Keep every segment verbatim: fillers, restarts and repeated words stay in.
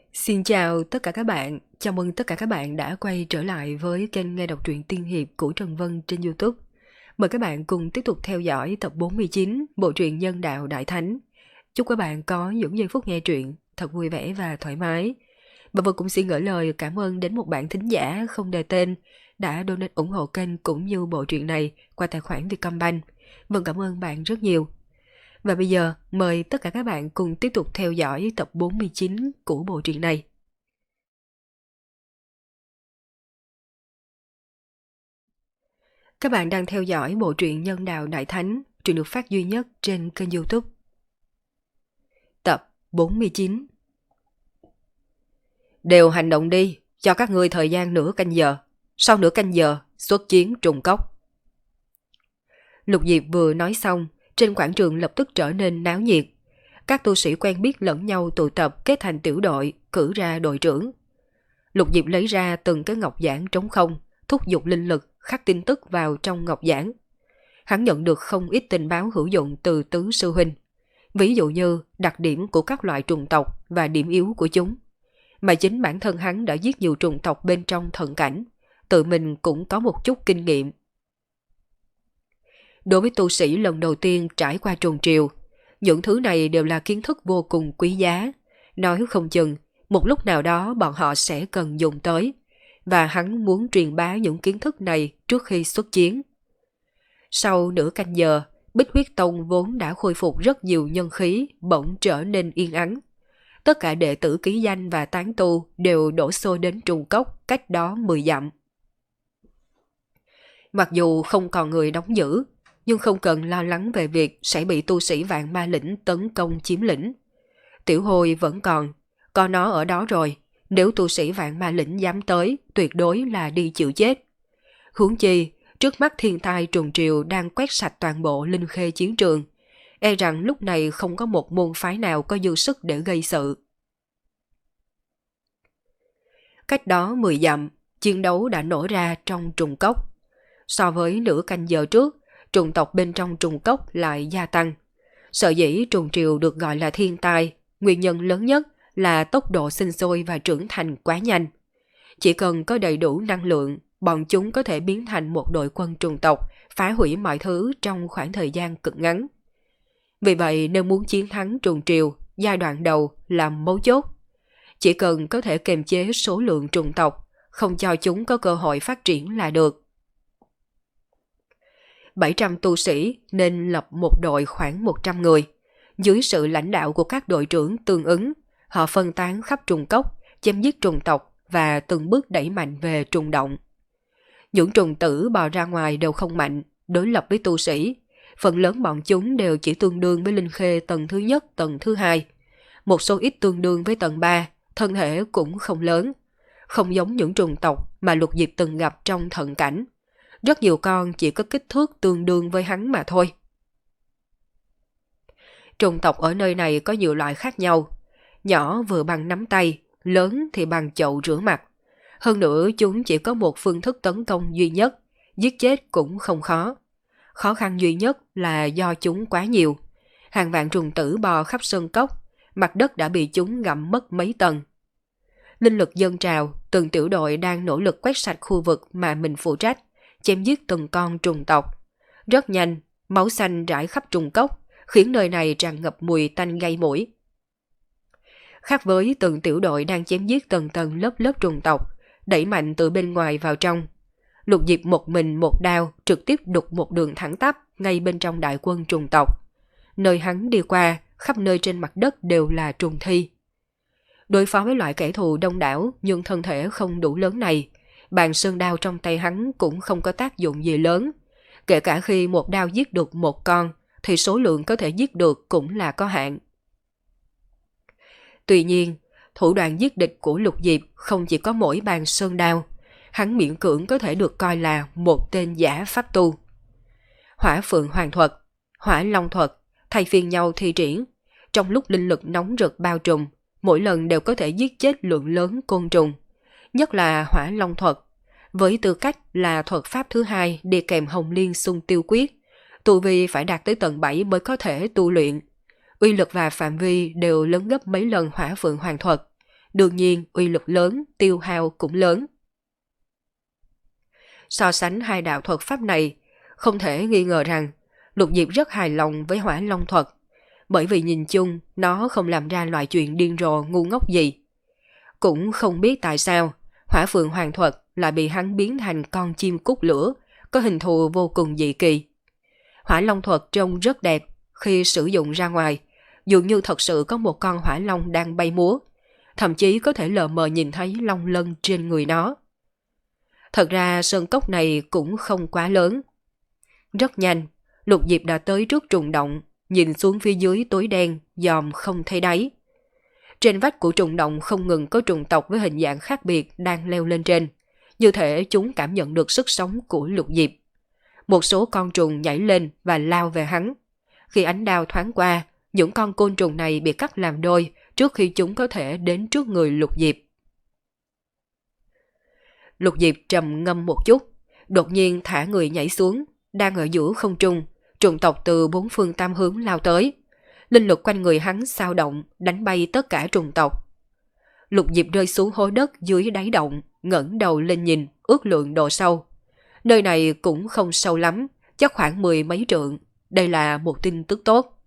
Xin chào tất cả các bạn, chào mừng tất cả các bạn đã quay trở lại với kênh nghe đọc truyện tiên hiệp của Trần Vân trên YouTube. Mời các bạn cùng tiếp tục theo dõi tập bốn mươi chín bộ truyện Nhân Đạo Đại Thánh. Chúc các bạn có những giây phút nghe truyện thật vui vẻ và thoải mái. Và Vân cũng xin gửi lời cảm ơn đến một bạn thính giả không đề tên đã donate ủng hộ kênh cũng như bộ truyện này qua tài khoản Vietcombank. Vân cảm ơn bạn rất nhiều. Và bây giờ, mời tất cả các bạn cùng tiếp tục theo dõi tập bốn mươi chín của bộ truyện này. Các bạn đang theo dõi bộ truyện Nhân Đạo Đại Thánh, truyện được phát duy nhất trên kênh YouTube. Tập bốn mươi chín. Đều hành động đi, cho các ngươi thời gian nửa canh giờ. Sau nửa canh giờ, xuất chiến trùng cốc. Lục Diệp vừa nói xong, trên quảng trường lập tức trở nên náo nhiệt. Các tu sĩ quen biết lẫn nhau tụ tập kết thành tiểu đội, cử ra đội trưởng. Lục Diệp lấy ra từng cái ngọc giản trống không, thúc giục linh lực, khắc tin tức vào trong ngọc giản. Hắn nhận được không ít tình báo hữu dụng từ tứ sư huynh. Ví dụ như đặc điểm của các loại trùng tộc và điểm yếu của chúng. Mà chính bản thân hắn đã giết nhiều trùng tộc bên trong thần cảnh, tự mình cũng có một chút kinh nghiệm. Đối với tu sĩ lần đầu tiên trải qua trùng triều, những thứ này đều là kiến thức vô cùng quý giá. Nói không chừng, một lúc nào đó bọn họ sẽ cần dùng tới, và hắn muốn truyền bá những kiến thức này trước khi xuất chiến. Sau nửa canh giờ, Bích Huyết Tông vốn đã khôi phục rất nhiều nhân khí, bỗng trở nên yên ắng. Tất cả đệ tử ký danh và tán tu đều đổ xô đến trùng cốc cách đó mười dặm. Mặc dù không còn người đóng giữ, nhưng không cần lo lắng về việc sẽ bị tu sĩ Vạn Ma Lĩnh tấn công chiếm lĩnh. Tiểu Hồi vẫn còn, có nó ở đó rồi, nếu tu sĩ Vạn Ma Lĩnh dám tới, tuyệt đối là đi chịu chết. Huống chi, trước mắt thiên tai trùng triều đang quét sạch toàn bộ linh khê chiến trường, e rằng lúc này không có một môn phái nào có dư sức để gây sự. Cách đó mười dặm, chiến đấu đã nổ ra trong trùng cốc. So với nửa canh giờ trước, trùng tộc bên trong trùng cốc lại gia tăng. Sở dĩ trùng triều được gọi là thiên tai, nguyên nhân lớn nhất là tốc độ sinh sôi và trưởng thành quá nhanh. Chỉ cần có đầy đủ năng lượng, bọn chúng có thể biến thành một đội quân trùng tộc, phá hủy mọi thứ trong khoảng thời gian cực ngắn. Vì vậy nếu muốn chiến thắng trùng triều, giai đoạn đầu là mấu chốt. Chỉ cần có thể kiềm chế số lượng trùng tộc, không cho chúng có cơ hội phát triển là được. bảy trăm tu sĩ nên lập một đội khoảng một trăm người. Dưới sự lãnh đạo của các đội trưởng tương ứng, họ phân tán khắp trùng cốc, chém giết trùng tộc và từng bước đẩy mạnh về trùng động. Những trùng tử bò ra ngoài đều không mạnh, đối lập với tu sĩ. Phần lớn bọn chúng đều chỉ tương đương với linh khê tầng thứ nhất, tầng thứ hai. Một số ít tương đương với tầng ba, thân thể cũng không lớn. Không giống những trùng tộc mà Lục Diệp từng gặp trong thận cảnh. Rất nhiều con chỉ có kích thước tương đương với hắn mà thôi. Trùng tộc ở nơi này có nhiều loại khác nhau. Nhỏ vừa bằng nắm tay, lớn thì bằng chậu rửa mặt. Hơn nữa chúng chỉ có một phương thức tấn công duy nhất, giết chết cũng không khó. Khó khăn duy nhất là do chúng quá nhiều. Hàng vạn trùng tử bò khắp sơn cốc, mặt đất đã bị chúng gặm mất mấy tầng. Linh lực dâng trào, từng tiểu đội đang nỗ lực quét sạch khu vực mà mình phụ trách, chém giết từng con trùng tộc. Rất nhanh, máu xanh rải khắp trùng cốc, khiến nơi này tràn ngập mùi tanh gây mũi. Khác với từng tiểu đội đang chém giết tầng tầng lớp lớp trùng tộc, đẩy mạnh từ bên ngoài vào trong, Lục Diệp một mình một đao trực tiếp đục một đường thẳng tắp ngay bên trong đại quân trùng tộc. Nơi hắn đi qua, khắp nơi trên mặt đất đều là trùng thi. Đối phó với loại kẻ thù đông đảo nhưng thân thể không đủ lớn này, bàn sơn đao trong tay hắn cũng không có tác dụng gì lớn. Kể cả khi một đao giết được một con, thì số lượng có thể giết được cũng là có hạn. Tuy nhiên, thủ đoạn giết địch của Lục Diệp không chỉ có mỗi bàn sơn đao, hắn miễn cưỡng có thể được coi là một tên giả pháp tu. Hỏa phượng hoàng thuật, hỏa long thuật, thay phiên nhau thi triển. Trong lúc linh lực nóng rực bao trùm, mỗi lần đều có thể giết chết lượng lớn côn trùng. Nhất là hỏa long thuật, với tư cách là thuật pháp thứ hai đi kèm hồng liên xung tiêu quyết, tu vi phải đạt tới tầng bảy mới có thể tu luyện. Uy lực và phạm vi đều lớn gấp mấy lần hỏa phượng hoàng thuật, đương nhiên uy lực lớn, tiêu hao cũng lớn. So sánh hai đạo thuật pháp này, không thể nghi ngờ rằng Lục Diệp rất hài lòng với Hỏa Long thuật, bởi vì nhìn chung nó không làm ra loại chuyện điên rồ ngu ngốc gì. Cũng không biết tại sao Hỏa Phượng Hoàng thuật lại bị hắn biến thành con chim cút lửa, có hình thù vô cùng dị kỳ. Hỏa Long thuật trông rất đẹp, khi sử dụng ra ngoài, dường như thật sự có một con hỏa long đang bay múa, thậm chí có thể lờ mờ nhìn thấy long lân trên người nó. Thật ra sơn cốc này cũng không quá lớn. Rất nhanh, Lục Diệp đã tới trước trùng động, nhìn xuống phía dưới tối đen, dòm không thấy đáy. Trên vách của trùng động không ngừng có trùng tộc với hình dạng khác biệt đang leo lên trên, như thể chúng cảm nhận được sức sống của Lục Diệp. Một số con trùng nhảy lên và lao về hắn. Khi ánh đao thoáng qua, những con côn trùng này bị cắt làm đôi trước khi chúng có thể đến trước người Lục Diệp. Lục Diệp trầm ngâm một chút, đột nhiên thả người nhảy xuống, đang ở giữa không trung, trùng tộc từ bốn phương tám hướng lao tới. Linh lực quanh người hắn xao động, đánh bay tất cả trùng tộc. Lục Diệp rơi xuống hố đất dưới đáy động, ngẩng đầu lên nhìn, ước lượng độ sâu. Nơi này cũng không sâu lắm, chắc khoảng mười mấy trượng. Đây là một tin tức tốt.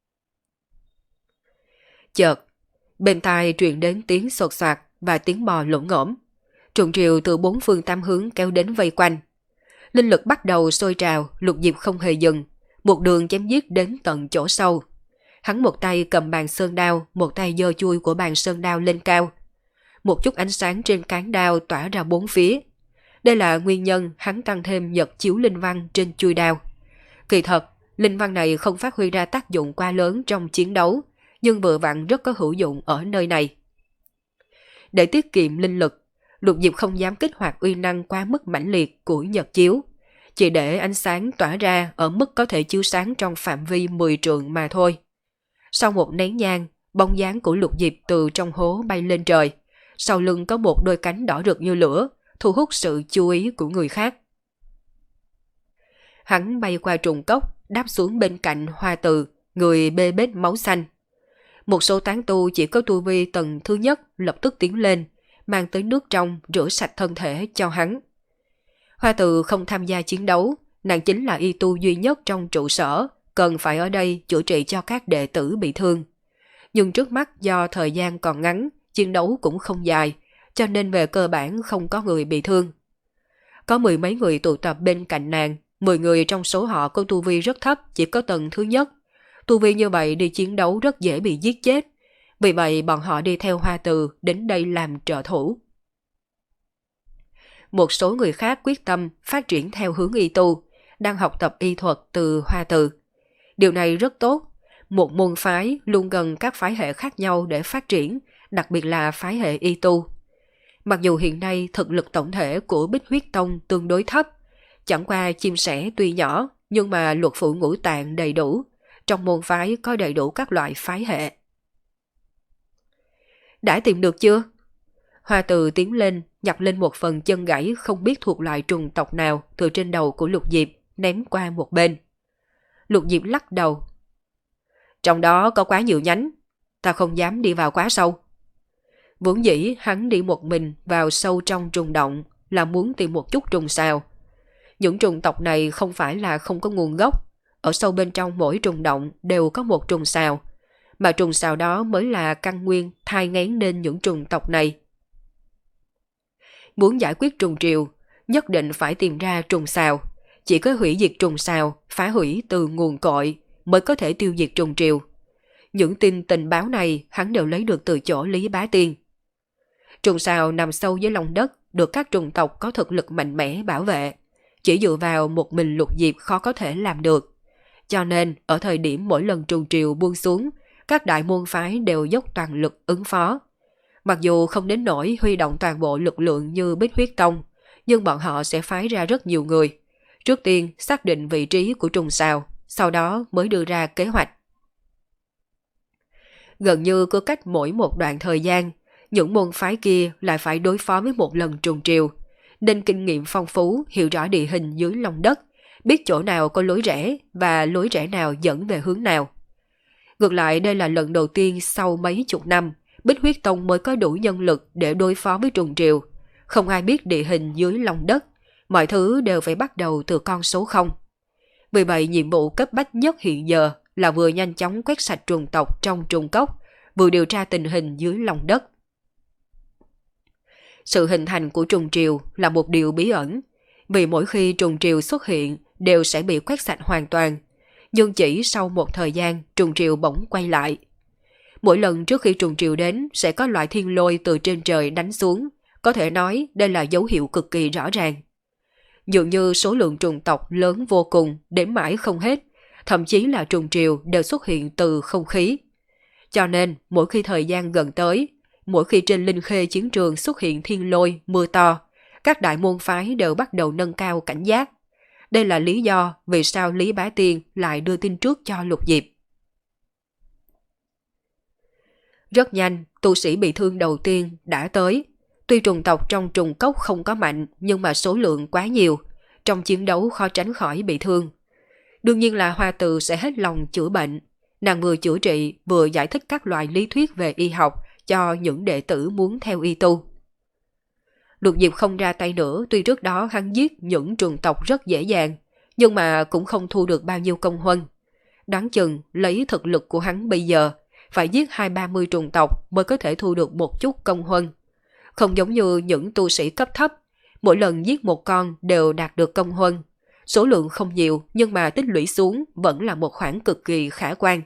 Chợt, bên tai truyền đến tiếng sột soạt và tiếng bò lổn ngổm. Trùng triều từ bốn phương tám hướng kéo đến vây quanh. Linh lực bắt đầu sôi trào, Lục Diệp không hề dừng, một đường chém giết đến tận chỗ sâu. Hắn một tay cầm bàn sơn đao, một tay giơ chui của bàn sơn đao lên cao. Một chút ánh sáng trên cán đao tỏa ra bốn phía. Đây là nguyên nhân hắn tăng thêm nhật chiếu linh văn trên chui đao. Kỳ thật, linh văn này không phát huy ra tác dụng quá lớn trong chiến đấu, nhưng vừa vặn rất có hữu dụng ở nơi này. Để tiết kiệm linh lực, Lục Diệp không dám kích hoạt uy năng quá mức mãnh liệt của nhật chiếu, chỉ để ánh sáng tỏa ra ở mức có thể chiếu sáng trong phạm vi mười trượng mà thôi. Sau một nén nhang, bóng dáng của Lục Diệp từ trong hố bay lên trời, sau lưng có một đôi cánh đỏ rực như lửa, thu hút sự chú ý của người khác. Hắn bay qua trùng cốc, đáp xuống bên cạnh Hoa Từ, người bê bết máu xanh. Một số tán tu chỉ có tu vi tầng thứ nhất lập tức tiến lên, mang tới nước trong rửa sạch thân thể cho hắn. Hoa Từ không tham gia chiến đấu, nàng chính là y tu duy nhất trong trụ sở, cần phải ở đây chữa trị cho các đệ tử bị thương. Nhưng trước mắt do thời gian còn ngắn, chiến đấu cũng không dài, cho nên về cơ bản không có người bị thương. Có mười mấy người tụ tập bên cạnh nàng, mười người trong số họ có tu vi rất thấp, chỉ có tầng thứ nhất. Tu vi như vậy đi chiến đấu rất dễ bị giết chết, vì vậy bọn họ đi theo Hoa Từ đến đây làm trợ thủ. Một số người khác quyết tâm phát triển theo hướng y tu, đang học tập y thuật từ Hoa Từ. Điều này rất tốt, một môn phái luôn cần các phái hệ khác nhau để phát triển, đặc biệt là phái hệ y tu. Mặc dù hiện nay thực lực tổng thể của Bích Huyết Tông tương đối thấp, chẳng qua chim sẻ tuy nhỏ nhưng mà luật phụ ngũ tạng đầy đủ, trong môn phái có đầy đủ các loại phái hệ. Đã tìm được chưa? Hoa Từ tiến lên, nhặt lên một phần chân gãy không biết thuộc loại trùng tộc nào từ trên đầu của Lục Diệp, ném qua một bên. Lục Diệp lắc đầu. Trong đó có quá nhiều nhánh, ta không dám đi vào quá sâu. Vốn dĩ hắn đi một mình vào sâu trong trùng động là muốn tìm một chút trùng sao. Những trùng tộc này không phải là không có nguồn gốc, ở sâu bên trong mỗi trùng động đều có một trùng sao, mà trùng sao đó mới là căn nguyên thai nghén nên những trùng tộc này. Muốn giải quyết trùng triều, nhất định phải tìm ra trùng sao. Chỉ có hủy diệt trùng sao, phá hủy từ nguồn cội mới có thể tiêu diệt trùng triều. Những tin tình báo này hắn đều lấy được từ chỗ Lý Bá Tiên. Trùng sao nằm sâu dưới lòng đất, được các trùng tộc có thực lực mạnh mẽ bảo vệ. Chỉ dựa vào một mình Lục Diệp khó có thể làm được. Cho nên, ở thời điểm mỗi lần trùng triều buông xuống, các đại môn phái đều dốc toàn lực ứng phó. Mặc dù không đến nỗi huy động toàn bộ lực lượng như Bích Huyết Tông, nhưng bọn họ sẽ phái ra rất nhiều người. Trước tiên xác định vị trí của trùng sao, sau đó mới đưa ra kế hoạch. Gần như cứ cách mỗi một đoạn thời gian, những môn phái kia lại phải đối phó với một lần trùng triều, nên kinh nghiệm phong phú, hiểu rõ địa hình dưới lòng đất, biết chỗ nào có lối rẽ và lối rẽ nào dẫn về hướng nào. Ngược lại đây là lần đầu tiên sau mấy chục năm, Bích Huyết Tông mới có đủ nhân lực để đối phó với trùng triều. Không ai biết địa hình dưới lòng đất, mọi thứ đều phải bắt đầu từ con số không. Vì vậy nhiệm vụ cấp bách nhất hiện giờ là vừa nhanh chóng quét sạch trùng tộc trong trùng cốc, vừa điều tra tình hình dưới lòng đất. Sự hình thành của trùng triều là một điều bí ẩn, vì mỗi khi trùng triều xuất hiện đều sẽ bị quét sạch hoàn toàn, nhưng chỉ sau một thời gian trùng triều bỗng quay lại. Mỗi lần trước khi trùng triều đến sẽ có loại thiên lôi từ trên trời đánh xuống, có thể nói đây là dấu hiệu cực kỳ rõ ràng. Dường như số lượng trùng tộc lớn vô cùng, đếm mãi không hết, thậm chí là trùng triều đều xuất hiện từ không khí. Cho nên, mỗi khi thời gian gần tới, mỗi khi trên linh khê chiến trường xuất hiện thiên lôi, mưa to, các đại môn phái đều bắt đầu nâng cao cảnh giác. Đây là lý do vì sao Lý Bá Tiên lại đưa tin trước cho Lục Diệp. Rất nhanh, tu sĩ bị thương đầu tiên đã tới. Tuy trùng tộc trong trùng cốc không có mạnh, nhưng mà số lượng quá nhiều, trong chiến đấu khó tránh khỏi bị thương. Đương nhiên là Hoa Từ sẽ hết lòng chữa bệnh. Nàng vừa chữa trị, vừa giải thích các loại lý thuyết về y học cho những đệ tử muốn theo y tu. Lục Diệp không ra tay nữa, tuy trước đó hắn giết những trùng tộc rất dễ dàng, nhưng mà cũng không thu được bao nhiêu công huân. Đoán chừng lấy thực lực của hắn bây giờ, phải giết hai ba mươi trùng tộc mới có thể thu được một chút công huân. Không giống như những tu sĩ cấp thấp, mỗi lần giết một con đều đạt được công huân. Số lượng không nhiều nhưng mà tích lũy xuống vẫn là một khoản cực kỳ khả quan.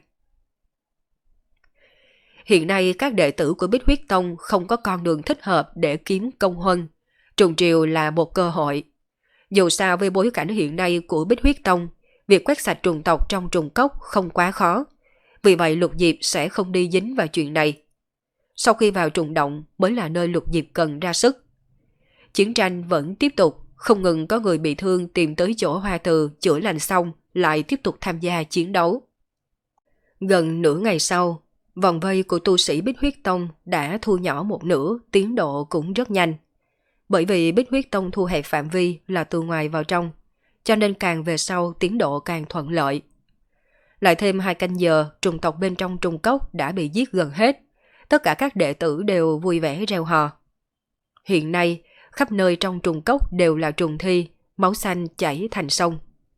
Hiện nay các đệ tử của Bích Huyết Tông không có con đường thích hợp để kiếm công huân. Trùng triều là một cơ hội. Dù sao với bối cảnh hiện nay của Bích Huyết Tông, việc quét sạch trùng tộc trong trùng cốc không quá khó. Vì vậy Lục Diệp sẽ không đi dính vào chuyện này. Sau khi vào trùng động mới là nơi Lục Diệp cần ra sức. Chiến tranh vẫn tiếp tục, không ngừng có người bị thương tìm tới chỗ Hoa Từ chữa lành xong lại tiếp tục tham gia chiến đấu. Gần nửa ngày sau, vòng vây của tu sĩ Bích Huyết Tông đã thu nhỏ một nửa, tiến độ cũng rất nhanh. Bởi vì Bích Huyết Tông thu hẹp phạm vi là từ ngoài vào trong, cho nên càng về sau tiến độ càng thuận lợi. Lại thêm hai canh giờ, trùng tộc bên trong trùng cốc đã bị giết gần hết. Tất cả các đệ tử đều vui vẻ reo hò. Hiện nay, khắp nơi trong trùng cốc đều là trùng thi, máu xanh chảy thành sông.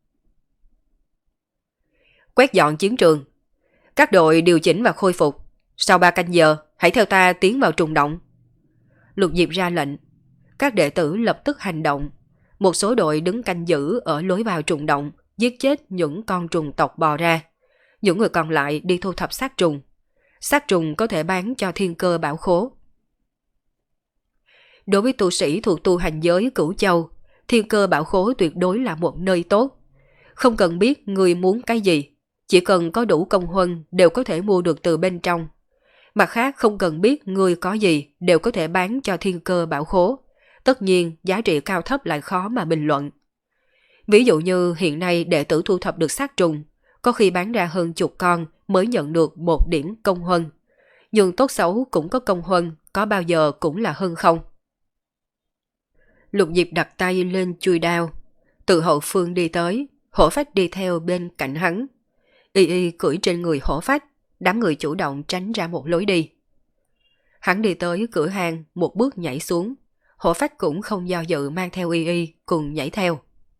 Quét dọn chiến trường. Các đội điều chỉnh và khôi phục. Sau ba canh giờ, hãy theo ta tiến vào trùng động. Lục Diệp ra lệnh. Các đệ tử lập tức hành động. Một số đội đứng canh giữ ở lối vào trùng động, giết chết những con trùng tộc bò ra. Những người còn lại đi thu thập xác trùng. Xác trùng có thể bán cho thiên cơ bảo khố. Đối với tu sĩ thuộc tu hành giới Cửu Châu, thiên cơ bảo khố tuyệt đối là một nơi tốt. Không cần biết người muốn cái gì, chỉ cần có đủ công huân đều có thể mua được từ bên trong. Mặt khác không cần biết người có gì đều có thể bán cho thiên cơ bảo khố. Tất nhiên giá trị cao thấp lại khó mà bình luận. Ví dụ như hiện nay đệ tử thu thập được xác trùng, có khi bán ra hơn chục con mới nhận được một điểm công huân. Nhưng tốt xấu cũng có công huân, có bao giờ cũng là hơn không. Lục Diệp đặt tay lên chuôi đao, từ hậu phương đi tới, hổ phách đi theo bên cạnh hắn. Y y cưỡi trên người hổ phách, đám người chủ động tránh ra một lối đi. Hắn đi tới cửa hàng, một bước nhảy xuống, hổ phách cũng không do dự mang theo y y cùng nhảy theo.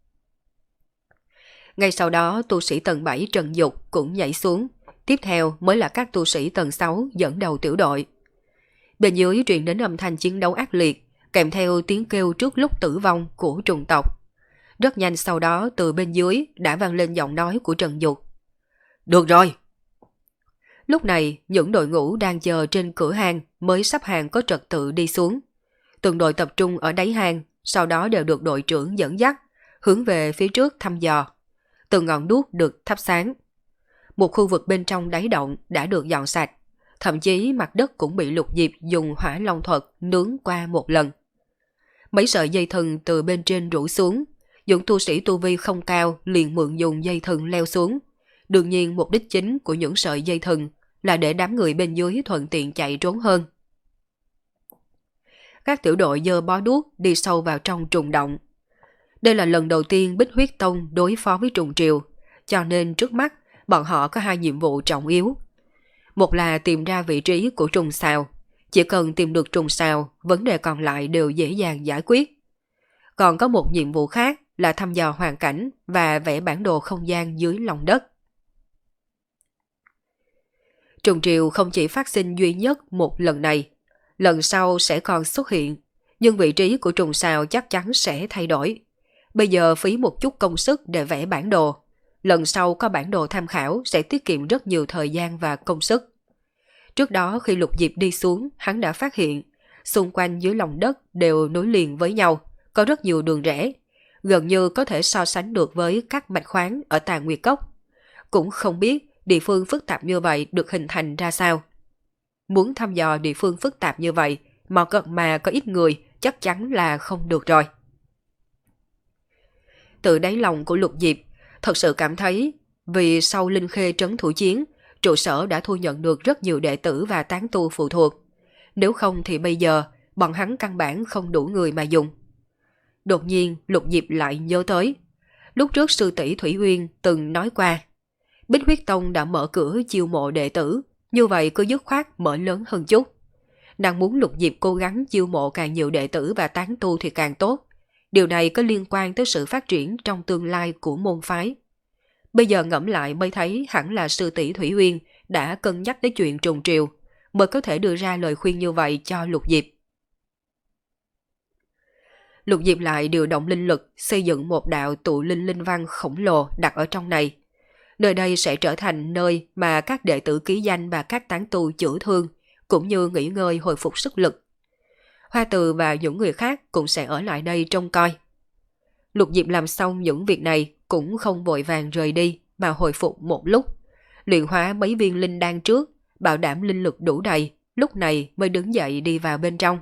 Ngay sau đó tu sĩ tầng bảy Trần Dục cũng nhảy xuống, tiếp theo mới là các tu sĩ tầng sáu dẫn đầu tiểu đội. Bên dưới truyền đến âm thanh chiến đấu ác liệt, kèm theo tiếng kêu trước lúc tử vong của trùng tộc. Rất nhanh sau đó từ bên dưới đã vang lên giọng nói của Trần Dục. Được rồi! Lúc này những đội ngũ đang chờ trên cửa hàng mới sắp hàng có trật tự đi xuống. Từng đội tập trung ở đáy hang, sau đó đều được đội trưởng dẫn dắt, hướng về phía trước thăm dò. Từng ngọn đuốc được thắp sáng. Một khu vực bên trong đáy động đã được dọn sạch, thậm chí mặt đất cũng bị Lục Diệp dùng hỏa long thuật nướng qua một lần. Mấy sợi dây thừng từ bên trên rủ xuống, những tu sĩ tu vi không cao liền mượn dùng dây thừng leo xuống. Đương nhiên mục đích chính của những sợi dây thừng là để đám người bên dưới thuận tiện chạy trốn hơn. Các tiểu đội giơ bó đuốc đi sâu vào trong trùng động. Đây là lần đầu tiên Bích Huyết Tông đối phó với trùng triều, cho nên trước mắt bọn họ có hai nhiệm vụ trọng yếu. Một là tìm ra vị trí của trùng xào, Chỉ cần tìm được trùng sao, vấn đề còn lại đều dễ dàng giải quyết. Còn có một nhiệm vụ khác là thăm dò hoàn cảnh và vẽ bản đồ không gian dưới lòng đất. Trùng triều không chỉ phát sinh duy nhất một lần này, lần sau sẽ còn xuất hiện, nhưng vị trí của trùng sao chắc chắn sẽ thay đổi. Bây giờ phí một chút công sức để vẽ bản đồ, lần sau có bản đồ tham khảo sẽ tiết kiệm rất nhiều thời gian và công sức. Trước đó khi Lục Diệp đi xuống, hắn đã phát hiện, xung quanh dưới lòng đất đều nối liền với nhau, có rất nhiều đường rẽ, gần như có thể so sánh được với các mạch khoáng ở Tà Nguyệt Cốc. Cũng không biết địa phương phức tạp như vậy được hình thành ra sao. Muốn thăm dò địa phương phức tạp như vậy mà có, mà có ít người chắc chắn là không được rồi. Từ đáy lòng của Lục Diệp, thật sự cảm thấy vì sau Linh Khê trấn thủ chiến, trụ sở đã thu nhận được rất nhiều đệ tử và tán tu phụ thuộc. Nếu không thì bây giờ, bọn hắn căn bản không đủ người mà dùng. Đột nhiên, Lục Diệp lại nhớ tới. Lúc trước sư tỷ Thủy Uyên từng nói qua, Bích Huyết Tông đã mở cửa chiêu mộ đệ tử, như vậy cứ dứt khoát mở lớn hơn chút. Nàng muốn Lục Diệp cố gắng chiêu mộ càng nhiều đệ tử và tán tu thì càng tốt. Điều này có liên quan tới sự phát triển trong tương lai của môn phái. Bây giờ ngẫm lại mới thấy hẳn là sư tỷ Thủy Uyên đã cân nhắc tới chuyện trùng triều, mới có thể đưa ra lời khuyên như vậy cho Lục Diệp. Lục Diệp lại điều động linh lực xây dựng một đạo tụ linh linh văn khổng lồ đặt ở trong này. Nơi đây sẽ trở thành nơi mà các đệ tử ký danh và các tán tu chữa thương, cũng như nghỉ ngơi hồi phục sức lực. Hoa Từ và những người khác cũng sẽ ở lại đây trông coi. Lục Diệp làm xong những việc này cũng không vội vàng rời đi mà hồi phục một lúc. Luyện hóa mấy viên linh đan trước, bảo đảm linh lực đủ đầy, lúc này mới đứng dậy đi vào bên trong.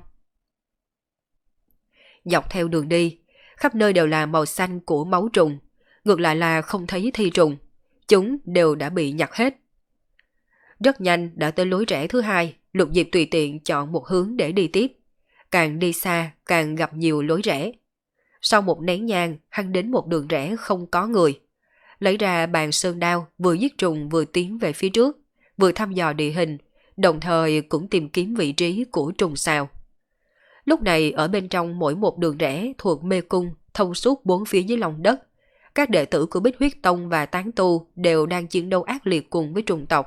Dọc theo đường đi, khắp nơi đều là màu xanh của máu trùng, ngược lại là không thấy thi trùng. Chúng đều đã bị nhặt hết. Rất nhanh đã tới lối rẽ thứ hai, Lục Diệp tùy tiện chọn một hướng để đi tiếp. Càng đi xa, càng gặp nhiều lối rẽ. Sau một nén nhang, hắn đến một đường rẽ không có người. Lấy ra bàn sơn đao, vừa giết trùng vừa tiến về phía trước, vừa thăm dò địa hình, đồng thời cũng tìm kiếm vị trí của trùng sao. Lúc này ở bên trong mỗi một đường rẽ thuộc mê cung, thông suốt bốn phía dưới lòng đất, các đệ tử của Bích Huyết Tông và tán tu đều đang chiến đấu ác liệt cùng với trùng tộc.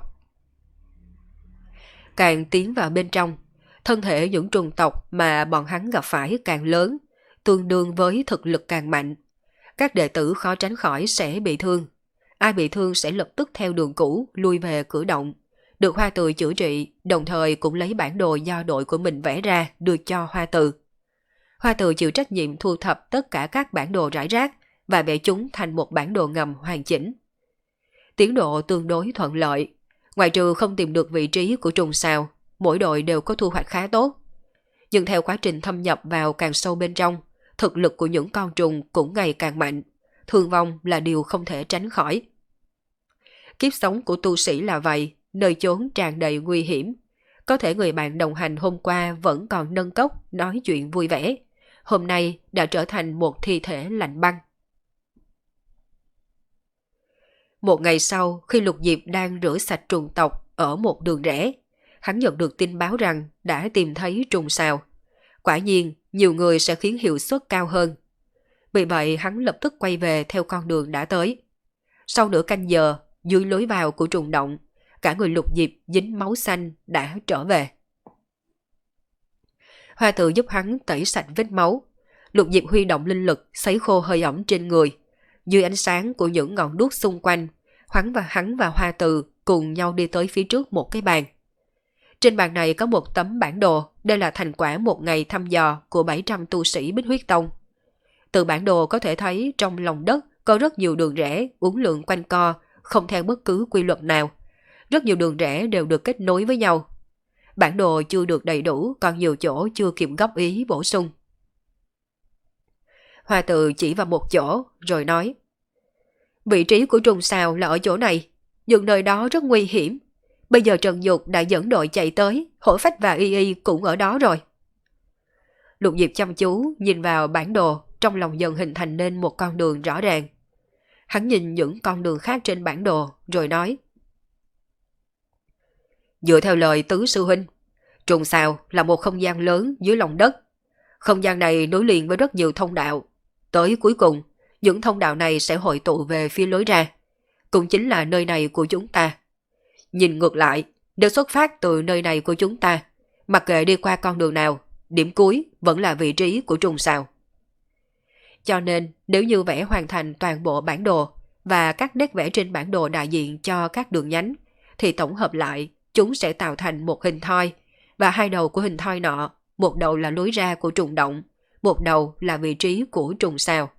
Càng tiến vào bên trong, thân thể những trùng tộc mà bọn hắn gặp phải càng lớn, tương đương với thực lực càng mạnh. Các đệ tử khó tránh khỏi sẽ bị thương. Ai bị thương sẽ lập tức theo đường cũ lui về cửa động, được Hoa Từ chữa trị, đồng thời cũng lấy bản đồ do đội của mình vẽ ra đưa cho Hoa Từ. Hoa Từ chịu trách nhiệm thu thập tất cả các bản đồ rải rác và vẽ chúng thành một bản đồ ngầm hoàn chỉnh. Tiến độ tương đối thuận lợi, ngoại trừ không tìm được vị trí của trùng sao, mỗi đội đều có thu hoạch khá tốt. Nhưng theo quá trình thâm nhập vào càng sâu bên trong, thực lực của những con trùng cũng ngày càng mạnh, thương vong là điều không thể tránh khỏi. Kiếp sống của tu sĩ là vậy, nơi chốn tràn đầy nguy hiểm. Có thể người bạn đồng hành hôm qua vẫn còn nâng cốc nói chuyện vui vẻ, hôm nay đã trở thành một thi thể lạnh băng. Một ngày sau, khi Lục Diệp đang rửa sạch trùng tộc ở một đường rẽ, hắn nhận được tin báo rằng đã tìm thấy trùng sao. Quả nhiên, nhiều người sẽ khiến hiệu suất cao hơn. Vì vậy, hắn lập tức quay về theo con đường đã tới. Sau nửa canh giờ, dưới lối vào của trùng động, cả người Lục Diệp dính máu xanh đã trở về. Hoa Tự giúp hắn tẩy sạch vết máu. Lục Diệp huy động linh lực sấy khô hơi ẩm trên người. Dưới ánh sáng của những ngọn đuốc xung quanh, hắn và hắn và Hoa Tự cùng nhau đi tới phía trước một cái bàn. Trên bàn này có một tấm bản đồ, đây là thành quả một ngày thăm dò của bảy trăm tu sĩ Bích Huyết Tông. Từ bản đồ có thể thấy trong lòng đất có rất nhiều đường rẽ, uốn lượn quanh co, không theo bất cứ quy luật nào. Rất nhiều đường rẽ đều được kết nối với nhau. Bản đồ chưa được đầy đủ, còn nhiều chỗ chưa kịp góp ý bổ sung. Hoa Tự chỉ vào một chỗ, rồi nói: vị trí của trùng sao là ở chỗ này, nhưng nơi đó rất nguy hiểm. Bây giờ Trần Dục đã dẫn đội chạy tới, Hổ Phách và Y Y cũng ở đó rồi. Lục Diệp chăm chú nhìn vào bản đồ, trong lòng dần hình thành nên một con đường rõ ràng. Hắn nhìn những con đường khác trên bản đồ, rồi nói: dựa theo lời Tứ Sư Huynh, Trùng xào là một không gian lớn dưới lòng đất. Không gian này nối liền với rất nhiều thông đạo. Tới cuối cùng, những thông đạo này sẽ hội tụ về phía lối ra. Cũng chính là nơi này của chúng ta. Nhìn ngược lại, nếu xuất phát từ nơi này của chúng ta, mặc kệ đi qua con đường nào, điểm cuối vẫn là vị trí của trùng xào. Cho nên, nếu như vẽ hoàn thành toàn bộ bản đồ và các nét vẽ trên bản đồ đại diện cho các đường nhánh, thì tổng hợp lại, chúng sẽ tạo thành một hình thoi, và hai đầu của hình thoi nọ, một đầu là lối ra của trùng động, một đầu là vị trí của trùng xào.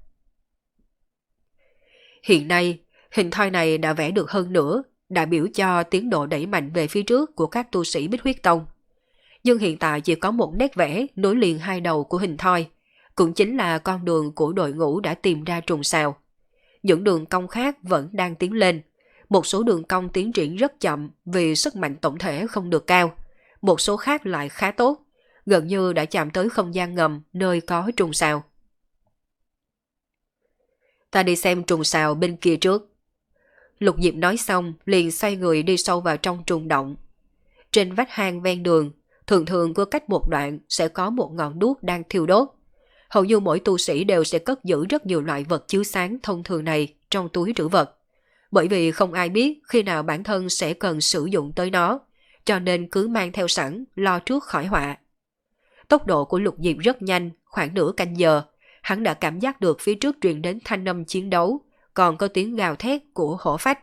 Hiện nay, hình thoi này đã vẽ được hơn nữa, đại biểu cho tiến độ đẩy mạnh về phía trước của các tu sĩ Bích Huyết Tông. Nhưng hiện tại chỉ có một nét vẽ nối liền hai đầu của hình thoi, cũng chính là con đường của đội ngũ đã tìm ra trùng xào. Những đường cong khác vẫn đang tiến lên, một số đường cong tiến triển rất chậm vì sức mạnh tổng thể không được cao, một số khác lại khá tốt, gần như đã chạm tới không gian ngầm nơi có trùng xào. Ta đi xem trùng xào bên kia trước. Lục Diệp nói xong liền xoay người đi sâu vào trong trùng động. Trên vách hang ven đường, thường thường cứ cách một đoạn sẽ có một ngọn đuốc đang thiêu đốt. Hầu như mỗi tu sĩ đều sẽ cất giữ rất nhiều loại vật chiếu sáng thông thường này trong túi trữ vật. Bởi vì không ai biết khi nào bản thân sẽ cần sử dụng tới nó, cho nên cứ mang theo sẵn, lo trước khỏi họa. Tốc độ của Lục Diệp rất nhanh, khoảng nửa canh giờ, hắn đã cảm giác được phía trước truyền đến thanh âm chiến đấu, còn có tiếng gào thét của hổ phách.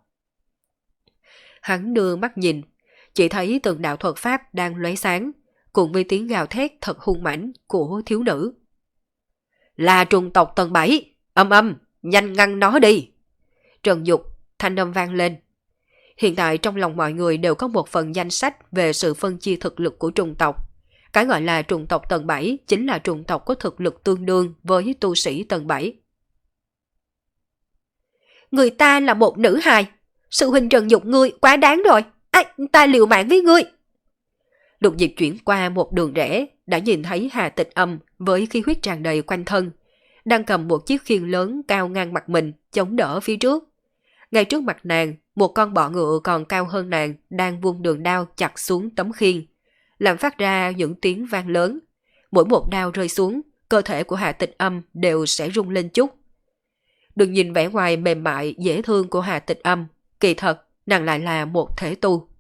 Hắn đưa mắt nhìn, chỉ thấy từng đạo thuật pháp đang lóe sáng, cùng với tiếng gào thét thật hung mãnh của thiếu nữ. Là trùng tộc tầng bảy, âm âm, nhanh ngăn nó đi. Trần Dục, thanh âm vang lên. Hiện tại trong lòng mọi người đều có một phần danh sách về sự phân chia thực lực của trùng tộc. Cái gọi là trùng tộc tầng bảy chính là trùng tộc có thực lực tương đương với tu sĩ tầng bảy. Người ta là một nữ hài, sự huynh Trần Dục ngươi quá đáng rồi, à, ta liều mạng với ngươi. Lục Diệp chuyển qua một đường rẽ, đã nhìn thấy Hà Tịch Âm với khí huyết tràn đầy quanh thân, đang cầm một chiếc khiên lớn cao ngang mặt mình, chống đỡ phía trước. Ngay trước mặt nàng, một con bọ ngựa còn cao hơn nàng đang vung đường đao chặt xuống tấm khiên, làm phát ra những tiếng vang lớn. Mỗi một đao rơi xuống, cơ thể của Hà Tịch Âm đều sẽ rung lên chút. Đừng nhìn vẻ ngoài mềm mại, dễ thương của Hà Tịch Âm, kỳ thật, nàng lại là một thể tu.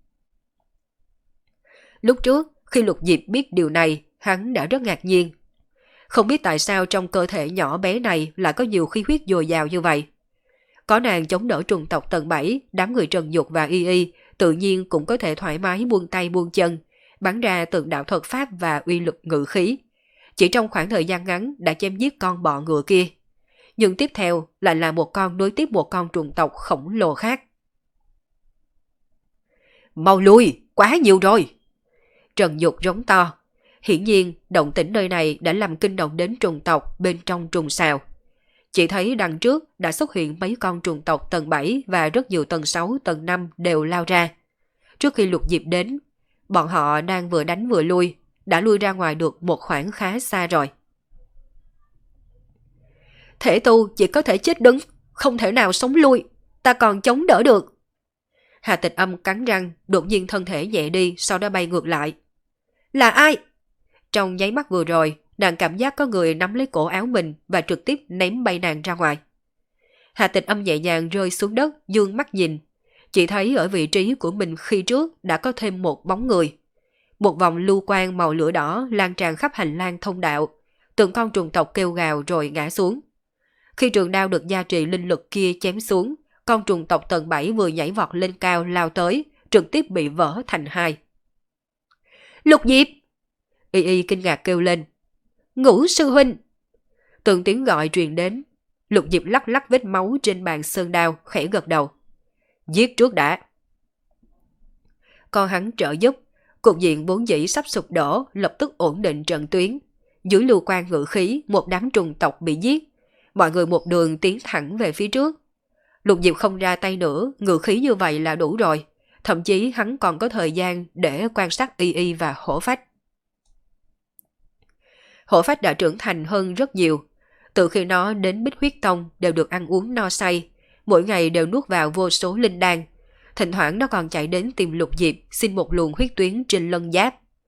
Lúc trước, khi Lục Diệp biết điều này, hắn đã rất ngạc nhiên. Không biết tại sao trong cơ thể nhỏ bé này lại có nhiều khí huyết dồi dào như vậy. Có nàng chống đỡ trùng tộc tầng bảy, đám người Trần Dục và Y Y tự nhiên cũng có thể thoải mái buông tay buông chân, bắn ra từng đạo thuật pháp và uy lực ngự khí. Chỉ trong khoảng thời gian ngắn đã chém giết con bọ ngựa kia. Nhưng tiếp theo lại là một con đối tiếp một con trùng tộc khổng lồ khác. Mau lui, quá nhiều rồi! Trần Dục rống to. Hiển nhiên, động tĩnh nơi này đã làm kinh động đến trùng tộc bên trong trùng xào. Chỉ thấy đằng trước đã xuất hiện mấy con trùng tộc tầng bảy và rất nhiều tầng sáu, tầng năm đều lao ra. Trước khi Lục Diệp đến, bọn họ đang vừa đánh vừa lui, đã lui ra ngoài được một khoảng khá xa rồi. Thể tu chỉ có thể chết đứng, không thể nào sống lui, ta còn chống đỡ được. Hà Tịch Âm cắn răng, đột nhiên thân thể nhẹ đi, sau đó bay ngược lại. Là ai? Trong nháy mắt vừa rồi, nàng cảm giác có người nắm lấy cổ áo mình và trực tiếp ném bay nàng ra ngoài. Hà Tịch Âm nhẹ nhàng rơi xuống đất, dương mắt nhìn. Chỉ thấy ở vị trí của mình khi trước đã có thêm một bóng người. Một vòng lưu quang màu lửa đỏ lan tràn khắp hành lang thông đạo. Từng con trùng tộc kêu gào rồi ngã xuống. Khi trường đao được gia trì linh lực kia chém xuống, con trùng tộc tầng bảy vừa nhảy vọt lên cao lao tới, trực tiếp bị vỡ thành hai. Lục Diệp! Y Y kinh ngạc kêu lên. Ngũ sư huynh! Từng tiếng gọi truyền đến. Lục Diệp lắc lắc vết máu trên bàn sơn đao, khẽ gật đầu. Giết trước đã. Con hắn trợ giúp, cục diện vốn dĩ sắp sụp đổ, lập tức ổn định trận tuyến. Dưới lưu quan ngự khí, một đám trùng tộc bị giết. Mọi người một đường tiến thẳng về phía trước. Lục Diệp không ra tay nữa, ngự khí như vậy là đủ rồi. Thậm chí hắn còn có thời gian để quan sát Y Y và hổ phách. Hổ phách đã trưởng thành hơn rất nhiều. Từ khi nó đến Bích Huyết Tông đều được ăn uống no say, mỗi ngày đều nuốt vào vô số linh đan. Thỉnh thoảng nó còn chạy đến tìm Lục Diệp xin một luồng huyết tuyến trên lân giáp.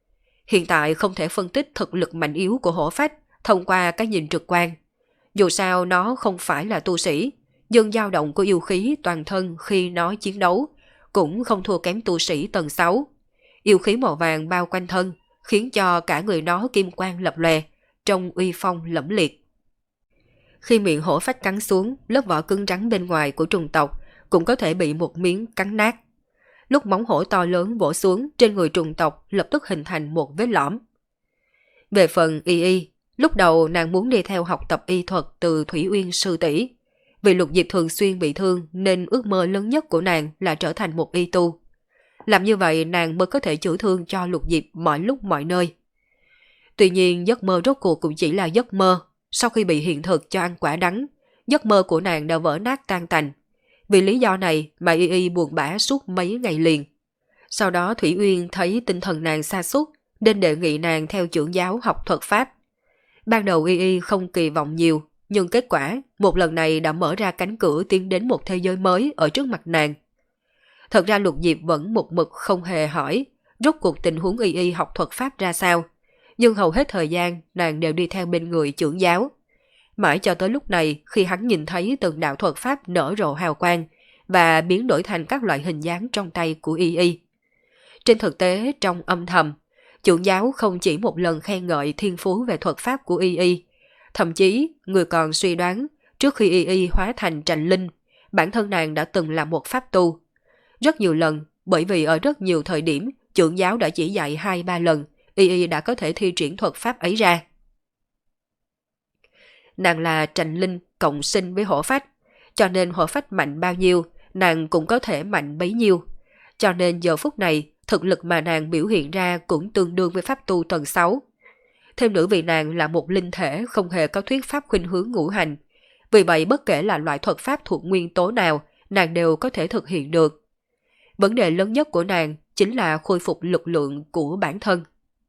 Hiện tại không thể phân tích thực lực mạnh yếu của hổ phách thông qua cái nhìn trực quan. Dù sao nó không phải là tu sĩ, nhưng dao động của yêu khí toàn thân khi nó chiến đấu cũng không thua kém tu sĩ tầng sáu. Yêu khí màu vàng bao quanh thân khiến cho cả người nó kim quang lập lòe, trông uy phong lẫm liệt. Khi miệng hổ phách cắn xuống, lớp vỏ cứng rắn bên ngoài của trùng tộc cũng có thể bị một miếng cắn nát. Lúc móng hổ to lớn vỗ xuống, trên người trùng tộc lập tức hình thành một vết lõm. Về phần Y Y, lúc đầu nàng muốn đi theo học tập y thuật từ Thủy Uyên sư tỷ. Vì Lục Diệp thường xuyên bị thương nên ước mơ lớn nhất của nàng là trở thành một y tu. Làm như vậy nàng mới có thể chữa thương cho Lục Diệp mọi lúc mọi nơi. Tuy nhiên giấc mơ rốt cuộc cũng chỉ là giấc mơ. Sau khi bị hiện thực cho ăn quả đắng, giấc mơ của nàng đã vỡ nát tan tành. Vì lý do này mà Y Y buồn bã suốt mấy ngày liền. Sau đó Thủy Uyên thấy tinh thần nàng sa sút nên đề nghị nàng theo trưởng giáo học thuật pháp. Ban đầu Y Y không kỳ vọng nhiều, nhưng kết quả một lần này đã mở ra cánh cửa tiến đến một thế giới mới ở trước mặt nàng. Thật ra Lục Diệp vẫn một mực không hề hỏi rốt cuộc tình huống Y Y học thuật pháp ra sao, nhưng hầu hết thời gian nàng đều đi theo bên người trưởng giáo. Mãi cho tới lúc này khi hắn nhìn thấy từng đạo thuật pháp nở rộ hào quang và biến đổi thành các loại hình dáng trong tay của Y Y. Trên thực tế trong âm thầm, trưởng giáo không chỉ một lần khen ngợi thiên phú về thuật pháp của Y Y, thậm chí người còn suy đoán trước khi Y Y hóa thành Trành Linh, bản thân nàng đã từng là một pháp tu. Rất nhiều lần, bởi vì ở rất nhiều thời điểm trưởng giáo đã chỉ dạy hai ba lần, Y Y đã có thể thi triển thuật pháp ấy ra. Nàng là Trành Linh cộng sinh với hổ phách, cho nên hổ phách mạnh bao nhiêu, nàng cũng có thể mạnh bấy nhiêu. Cho nên giờ phút này, thực lực mà nàng biểu hiện ra cũng tương đương với pháp tu tầng sáu. Thêm nữa vì nàng là một linh thể không hề có thuyết pháp khuynh hướng ngũ hành. Vì vậy bất kể là loại thuật pháp thuộc nguyên tố nào, nàng đều có thể thực hiện được. Vấn đề lớn nhất của nàng chính là khôi phục lực lượng của bản thân.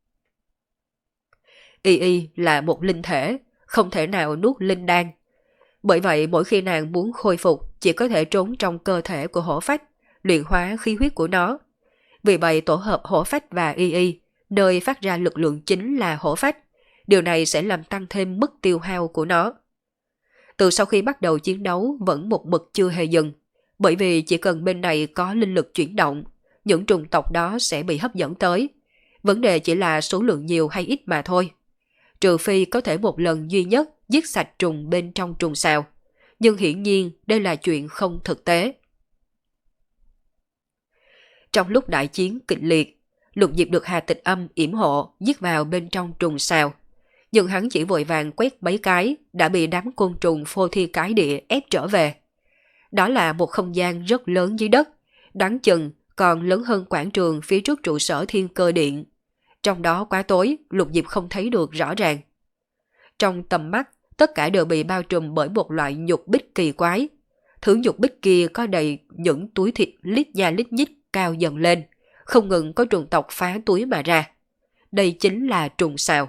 Y Y là một linh thể, không thể nào nuốt linh đan. Bởi vậy mỗi khi nàng muốn khôi phục chỉ có thể trốn trong cơ thể của hổ phách, luyện hóa khí huyết của nó. Vì vậy tổ hợp hổ phách và Y Y, nơi phát ra lực lượng chính là hổ phách. Điều này sẽ làm tăng thêm mức tiêu hao của nó. Từ sau khi bắt đầu chiến đấu vẫn một mực chưa hề dừng, bởi vì chỉ cần bên này có linh lực chuyển động, những trùng tộc đó sẽ bị hấp dẫn tới. Vấn đề chỉ là số lượng nhiều hay ít mà thôi. Trừ phi có thể một lần duy nhất giết sạch trùng bên trong trùng sào. Nhưng hiển nhiên đây là chuyện không thực tế. Trong lúc đại chiến kịch liệt, Lục Diệp được Hà Tịch Âm yểm hộ giết vào bên trong trùng sào. Nhưng hắn chỉ vội vàng quét mấy cái đã bị đám côn trùng phô thi cái địa ép trở về. Đó là một không gian rất lớn dưới đất, đoán chừng còn lớn hơn quảng trường phía trước trụ sở Thiên Cơ Điện. Trong đó quá tối, Lục Diệp không thấy được rõ ràng. Trong tầm mắt, tất cả đều bị bao trùm bởi một loại nhục bích kỳ quái. Thứ nhục bích kia có đầy những túi thịt lít nha lít nhít cao dần lên, không ngừng có trùng tộc phá túi mà ra. Đây chính là trùng sào.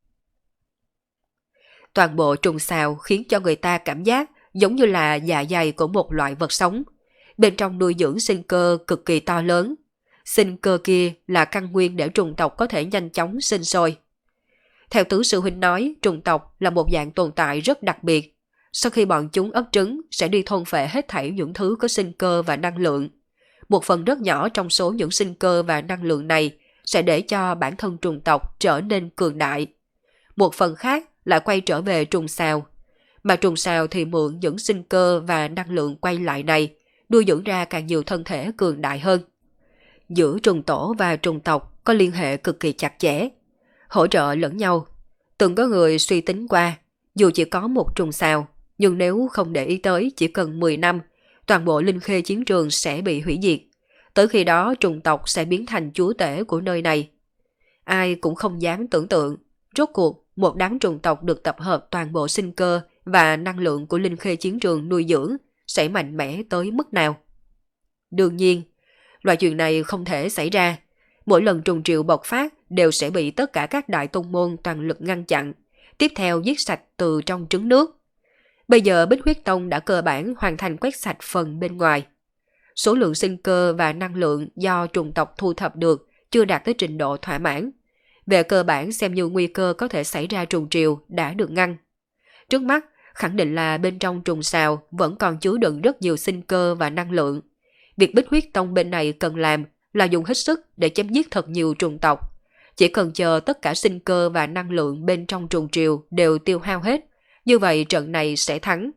Toàn bộ trùng sào khiến cho người ta cảm giác giống như là dạ dày của một loại vật sống. Bên trong nuôi dưỡng sinh cơ cực kỳ to lớn. Sinh cơ kia là căn nguyên để trùng tộc có thể nhanh chóng sinh sôi. Theo Tứ Sư Huynh nói, trùng tộc là một dạng tồn tại rất đặc biệt. Sau khi bọn chúng ấp trứng sẽ đi thôn phệ hết thảy những thứ có sinh cơ và năng lượng. Một phần rất nhỏ trong số những sinh cơ và năng lượng này sẽ để cho bản thân trùng tộc trở nên cường đại. Một phần khác lại quay trở về trùng sào. Mà trùng sào thì mượn những sinh cơ và năng lượng quay lại này, nuôi dưỡng ra càng nhiều thân thể cường đại hơn. Giữa trùng tổ và trùng tộc có liên hệ cực kỳ chặt chẽ, hỗ trợ lẫn nhau. Từng có người suy tính qua, dù chỉ có một trùng sào, nhưng nếu không để ý tới chỉ cần mười năm, toàn bộ linh khê chiến trường sẽ bị hủy diệt. Tới khi đó trùng tộc sẽ biến thành chúa tể của nơi này. Ai cũng không dám tưởng tượng, rốt cuộc một đám trùng tộc được tập hợp toàn bộ sinh cơ và năng lượng của linh khê chiến trường nuôi dưỡng sẽ mạnh mẽ tới mức nào. Đương nhiên, loại chuyện này không thể xảy ra. Mỗi lần trùng triệu bộc phát đều sẽ bị tất cả các đại tông môn toàn lực ngăn chặn, tiếp theo giết sạch từ trong trứng nước. Bây giờ Bích Huyết Tông đã cơ bản hoàn thành quét sạch phần bên ngoài. Số lượng sinh cơ và năng lượng do trùng tộc thu thập được chưa đạt tới trình độ thỏa mãn. Về cơ bản xem như nguy cơ có thể xảy ra trùng triều đã được ngăn. Trước mắt, khẳng định là bên trong trùng sào vẫn còn chứa đựng rất nhiều sinh cơ và năng lượng. Việc Bích Huyết Tông bên này cần làm là dùng hết sức để chém giết thật nhiều trùng tộc. Chỉ cần chờ tất cả sinh cơ và năng lượng bên trong trùng triều đều tiêu hao hết, như vậy trận này sẽ thắng.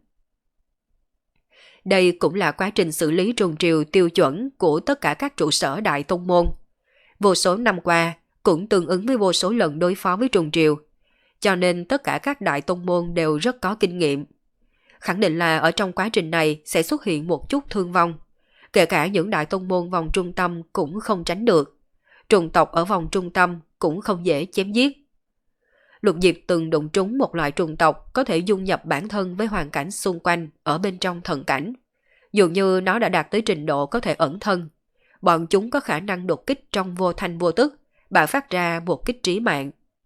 Đây cũng là quá trình xử lý trùng triều tiêu chuẩn của tất cả các trụ sở đại tông môn. Vô số năm qua cũng tương ứng với vô số lần đối phó với trùng triều, cho nên tất cả các đại tông môn đều rất có kinh nghiệm. Khẳng định là ở trong quá trình này sẽ xuất hiện một chút thương vong. Kể cả những đại tông môn vòng trung tâm cũng không tránh được. Trùng tộc ở vòng trung tâm cũng không dễ chém giết. Lục Diệp từng đụng trúng một loại trùng tộc có thể dung nhập bản thân với hoàn cảnh xung quanh ở bên trong thần cảnh. Dường như nó đã đạt tới trình độ có thể ẩn thân. Bọn chúng có khả năng đột kích trong vô thanh vô tức, bạo phát ra một kích trí mạng.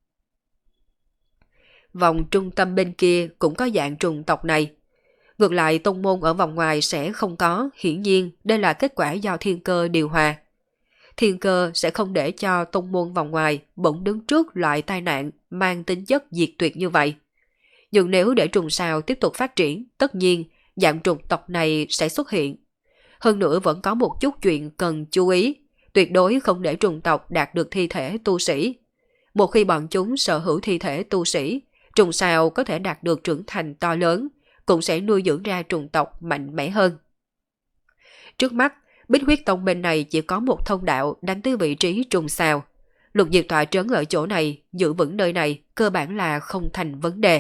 Vòng trung tâm bên kia cũng có dạng trùng tộc này. Ngược lại tông môn ở vòng ngoài sẽ không có, hiển nhiên đây là kết quả do thiên cơ điều hòa. Thiên cơ sẽ không để cho tông môn vòng ngoài bỗng đứng trước loại tai nạn mang tính chất diệt tuyệt như vậy. Nhưng nếu để trùng sào tiếp tục phát triển, tất nhiên dạng trùng tộc này sẽ xuất hiện. Hơn nữa vẫn có một chút chuyện cần chú ý, tuyệt đối không để trùng tộc đạt được thi thể tu sĩ. Một khi bọn chúng sở hữu thi thể tu sĩ, trùng sào có thể đạt được trưởng thành to lớn, cũng sẽ nuôi dưỡng ra trùng tộc mạnh mẽ hơn. Trước mắt, Bích Huyết Tông bên này chỉ có một thông đạo đánh tới vị trí trùng sào. Lục Diệp tọa trấn ở chỗ này, giữ vững nơi này, cơ bản là không thành vấn đề.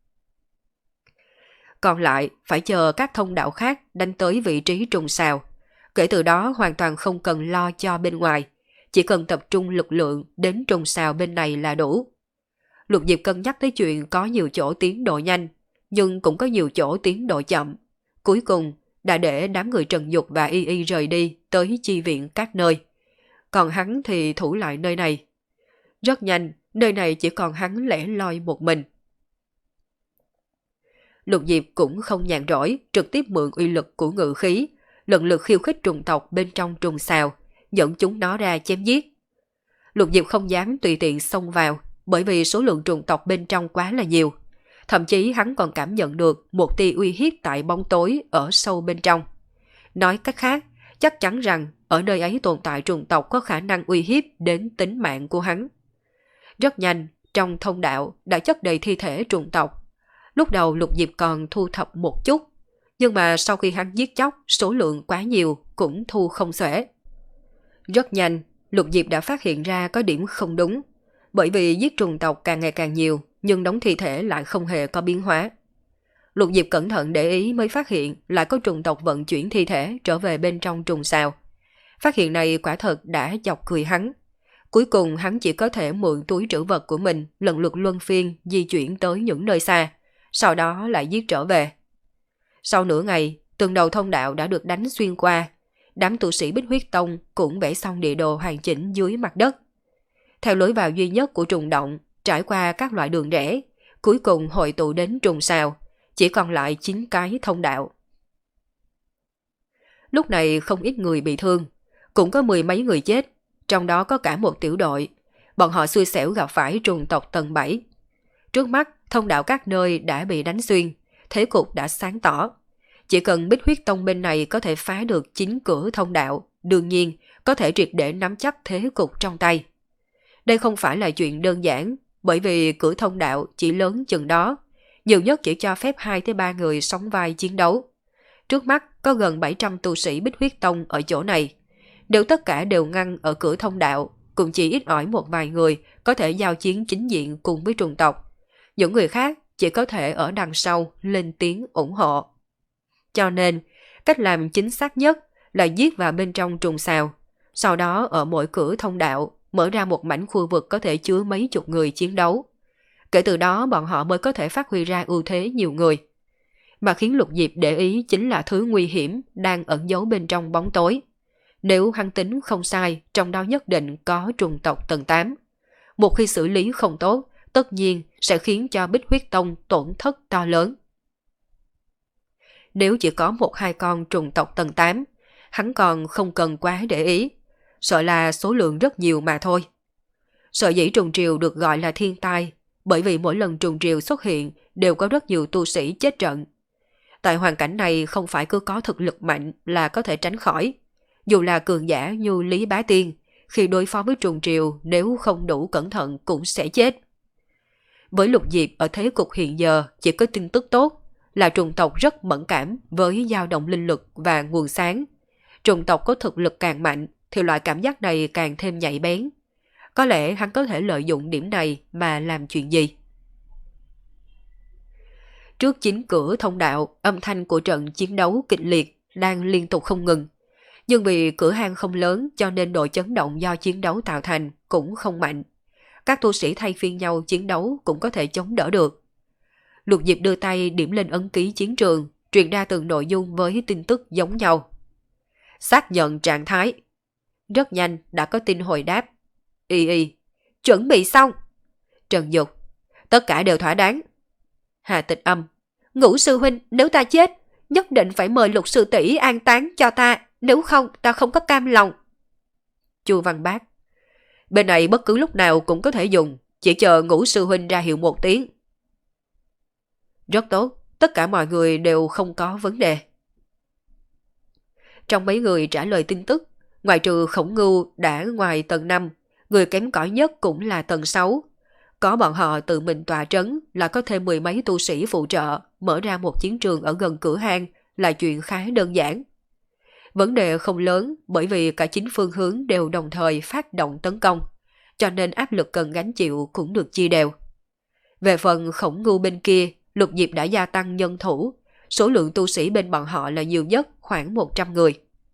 Còn lại, phải chờ các thông đạo khác đánh tới vị trí trùng sào. Kể từ đó hoàn toàn không cần lo cho bên ngoài, chỉ cần tập trung lực lượng đến trùng sào bên này là đủ. Lục Diệp cân nhắc tới chuyện có nhiều chỗ tiến độ nhanh, nhưng cũng có nhiều chỗ tiến độ chậm. Cuối cùng, đã để đám người Trần Dục và Y Y rời đi tới chi viện các nơi. Còn hắn thì thủ lại nơi này. Rất nhanh, nơi này chỉ còn hắn lẻ loi một mình. Lục Diệp cũng không nhàn rỗi, trực tiếp mượn uy lực của ngự khí, lần lượt khiêu khích trùng tộc bên trong trùng sào, dẫn chúng nó ra chém giết. Lục Diệp không dám tùy tiện xông vào, bởi vì số lượng trùng tộc bên trong quá là nhiều. Thậm chí hắn còn cảm nhận được một tia uy hiếp tại bóng tối ở sâu bên trong. Nói cách khác, chắc chắn rằng ở nơi ấy tồn tại trùng tộc có khả năng uy hiếp đến tính mạng của hắn. Rất nhanh, trong thông đạo đã chất đầy thi thể trùng tộc. Lúc đầu Lục Diệp còn thu thập một chút, nhưng mà sau khi hắn giết chóc, số lượng quá nhiều cũng thu không xuể. Rất nhanh, Lục Diệp đã phát hiện ra có điểm không đúng, bởi vì giết trùng tộc càng ngày càng nhiều, nhưng đống thi thể lại không hề có biến hóa. Lục Diệp cẩn thận để ý mới phát hiện lại có trùng tộc vận chuyển thi thể trở về bên trong trùng sào. Phát hiện này quả thật đã chọc cười hắn. Cuối cùng hắn chỉ có thể mượn túi trữ vật của mình lần lượt luân phiên di chuyển tới những nơi xa, sau đó lại giết trở về. Sau nửa ngày, từng đầu thông đạo đã được đánh xuyên qua. Đám tu sĩ Bích Huyết Tông cũng vẽ xong địa đồ hoàn chỉnh dưới mặt đất. Theo lối vào duy nhất của trùng động, trải qua các loại đường rẽ, cuối cùng hội tụ đến trùng sào, chỉ còn lại chín cái thông đạo. Lúc này không ít người bị thương, cũng có mười mấy người chết, trong đó có cả một tiểu đội. Bọn họ xui xẻo gặp phải trùng tộc tầng bảy. Trước mắt, thông đạo các nơi đã bị đánh xuyên, thế cục đã sáng tỏ. Chỉ cần Bích Huyết Tông bên này có thể phá được chín cửa thông đạo, đương nhiên có thể triệt để nắm chắc thế cục trong tay. Đây không phải là chuyện đơn giản, bởi vì cửa thông đạo chỉ lớn chừng đó, nhiều nhất chỉ cho phép hai tới ba người sóng vai chiến đấu. Trước mắt có gần bảy trăm tu sĩ Bích Huyết Tông ở chỗ này. Nếu tất cả đều ngăn ở cửa thông đạo, cũng chỉ ít ỏi một vài người có thể giao chiến chính diện cùng với trùng tộc. Những người khác chỉ có thể ở đằng sau lên tiếng ủng hộ. Cho nên, cách làm chính xác nhất là giết vào bên trong trùng sào, sau đó ở mỗi cửa thông đạo mở ra một mảnh khu vực có thể chứa mấy chục người chiến đấu. Kể từ đó bọn họ mới có thể phát huy ra ưu thế nhiều người. Mà khiến Lục Diệp để ý chính là thứ nguy hiểm đang ẩn giấu bên trong bóng tối. Nếu hắn tính không sai, trong đó nhất định có trùng tộc tầng tám. Một khi xử lý không tốt, tất nhiên sẽ khiến cho Bích Huyết Tông tổn thất to lớn. Nếu chỉ có một hai con trùng tộc tầng tám, hắn còn không cần quá để ý, sợ là số lượng rất nhiều mà thôi. Sở dĩ trùng triều được gọi là thiên tai, bởi vì mỗi lần trùng triều xuất hiện đều có rất nhiều tu sĩ chết trận. Tại hoàn cảnh này không phải cứ có thực lực mạnh là có thể tránh khỏi. Dù là cường giả như Lý Bá Tiên, khi đối phó với trùng triều nếu không đủ cẩn thận cũng sẽ chết. Với Lục Diệp ở thế cục hiện giờ chỉ có tin tức tốt là trùng tộc rất mẫn cảm với dao động linh lực và nguồn sáng. Trùng tộc có thực lực càng mạnh thì loại cảm giác này càng thêm nhạy bén. Có lẽ hắn có thể lợi dụng điểm này mà làm chuyện gì. Trước chính cửa thông đạo, âm thanh của trận chiến đấu kịch liệt đang liên tục không ngừng. Nhưng vì cửa hang không lớn cho nên độ chấn động do chiến đấu tạo thành cũng không mạnh. Các tu sĩ thay phiên nhau chiến đấu cũng có thể chống đỡ được. Lục Diệp đưa tay điểm lên ấn ký chiến trường, truyền ra từng nội dung với tin tức giống nhau. Xác nhận trạng thái. Rất nhanh đã có tin hồi đáp. Y y. Chuẩn bị xong. Trần Dục. Tất cả đều thỏa đáng. Hà Tịch Âm. Ngũ sư huynh, nếu ta chết, nhất định phải mời Lục sư tỷ an táng cho ta, nếu không ta không có cam lòng. Chu Văn Bác. Bên này bất cứ lúc nào cũng có thể dùng, chỉ chờ Ngũ sư huynh ra hiệu một tiếng. Rất tốt, tất cả mọi người đều không có vấn đề. Trong mấy người trả lời tin tức, ngoại trừ Khổng Ngưu đã ngoài tầng năm, người kém cỏi nhất cũng là tầng sáu. Có bọn họ tự mình tọa trấn là có thêm mười mấy tu sĩ phụ trợ, mở ra một chiến trường ở gần cửa hang là chuyện khá đơn giản. Vấn đề không lớn bởi vì cả chín phương hướng đều đồng thời phát động tấn công, cho nên áp lực cần gánh chịu cũng được chia đều. Về phần Khổng Ngưu bên kia, Lục Diệp đã gia tăng nhân thủ, số lượng tu sĩ bên bọn họ là nhiều nhất khoảng một trăm người.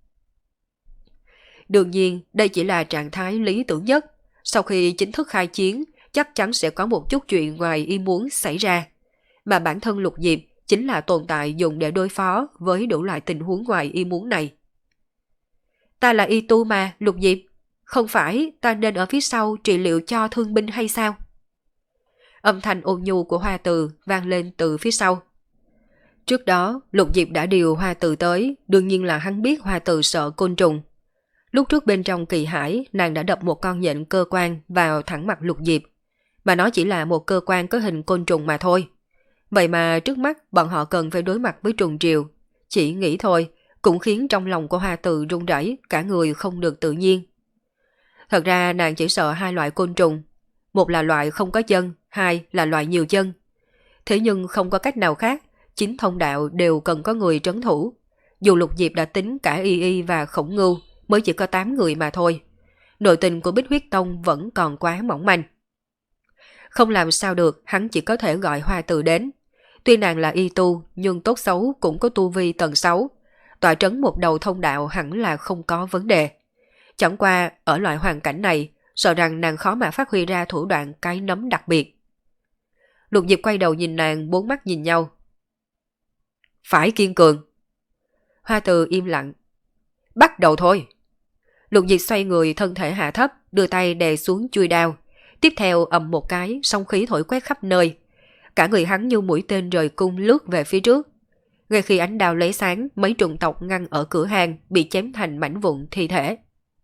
Đương nhiên, đây chỉ là trạng thái lý tưởng nhất. Sau khi chính thức khai chiến, chắc chắn sẽ có một chút chuyện ngoài ý muốn xảy ra. Mà bản thân Lục Diệp chính là tồn tại dùng để đối phó với đủ loại tình huống ngoài ý muốn này. Ta là y tu mà, Lục Diệp. Không phải ta nên ở phía sau trị liệu cho thương binh hay sao? Âm thanh ôn nhu của Hoa Từ vang lên từ phía sau. Trước đó, Lục Diệp đã điều Hoa Từ tới, đương nhiên là hắn biết Hoa Từ sợ côn trùng. Lúc trước bên trong kỳ hải, nàng đã đập một con nhện cơ quan vào thẳng mặt Lục Diệp. Mà nó chỉ là một cơ quan có hình côn trùng mà thôi. Vậy mà trước mắt bọn họ cần phải đối mặt với trùng triều. Chỉ nghĩ thôi, cũng khiến trong lòng của Hoa Từ run rẩy, cả người không được tự nhiên. Thật ra nàng chỉ sợ hai loại côn trùng. Một là loại không có chân, hai là loại nhiều chân. Thế nhưng không có cách nào khác, chính thông đạo đều cần có người trấn thủ. Dù Lục Diệp đã tính cả Y Y và Khổng Ngưu, mới chỉ có tám người mà thôi. Nội tình của Bích Huyết Tông vẫn còn quá mỏng manh. Không làm sao được, hắn chỉ có thể gọi Hoa Từ đến. Tuy nàng là y tu, nhưng tốt xấu cũng có tu vi tầng sáu. Tọa trấn một đầu thông đạo hẳn là không có vấn đề. Chẳng qua, ở loại hoàn cảnh này, sợ rằng nàng khó mà phát huy ra thủ đoạn cái nấm đặc biệt. Lục Diệp quay đầu nhìn nàng, bốn mắt nhìn nhau. Phải kiên cường. Hoa Từ im lặng. Bắt đầu thôi. Lục Diệp xoay người thân thể hạ thấp, đưa tay đè xuống chuôi đao. Tiếp theo ầm một cái, sóng khí thổi quét khắp nơi. Cả người hắn như mũi tên rời cung lướt về phía trước. Ngay khi ánh đao lấy sáng, mấy trùng tộc ngăn ở cửa hang bị chém thành mảnh vụn thi thể.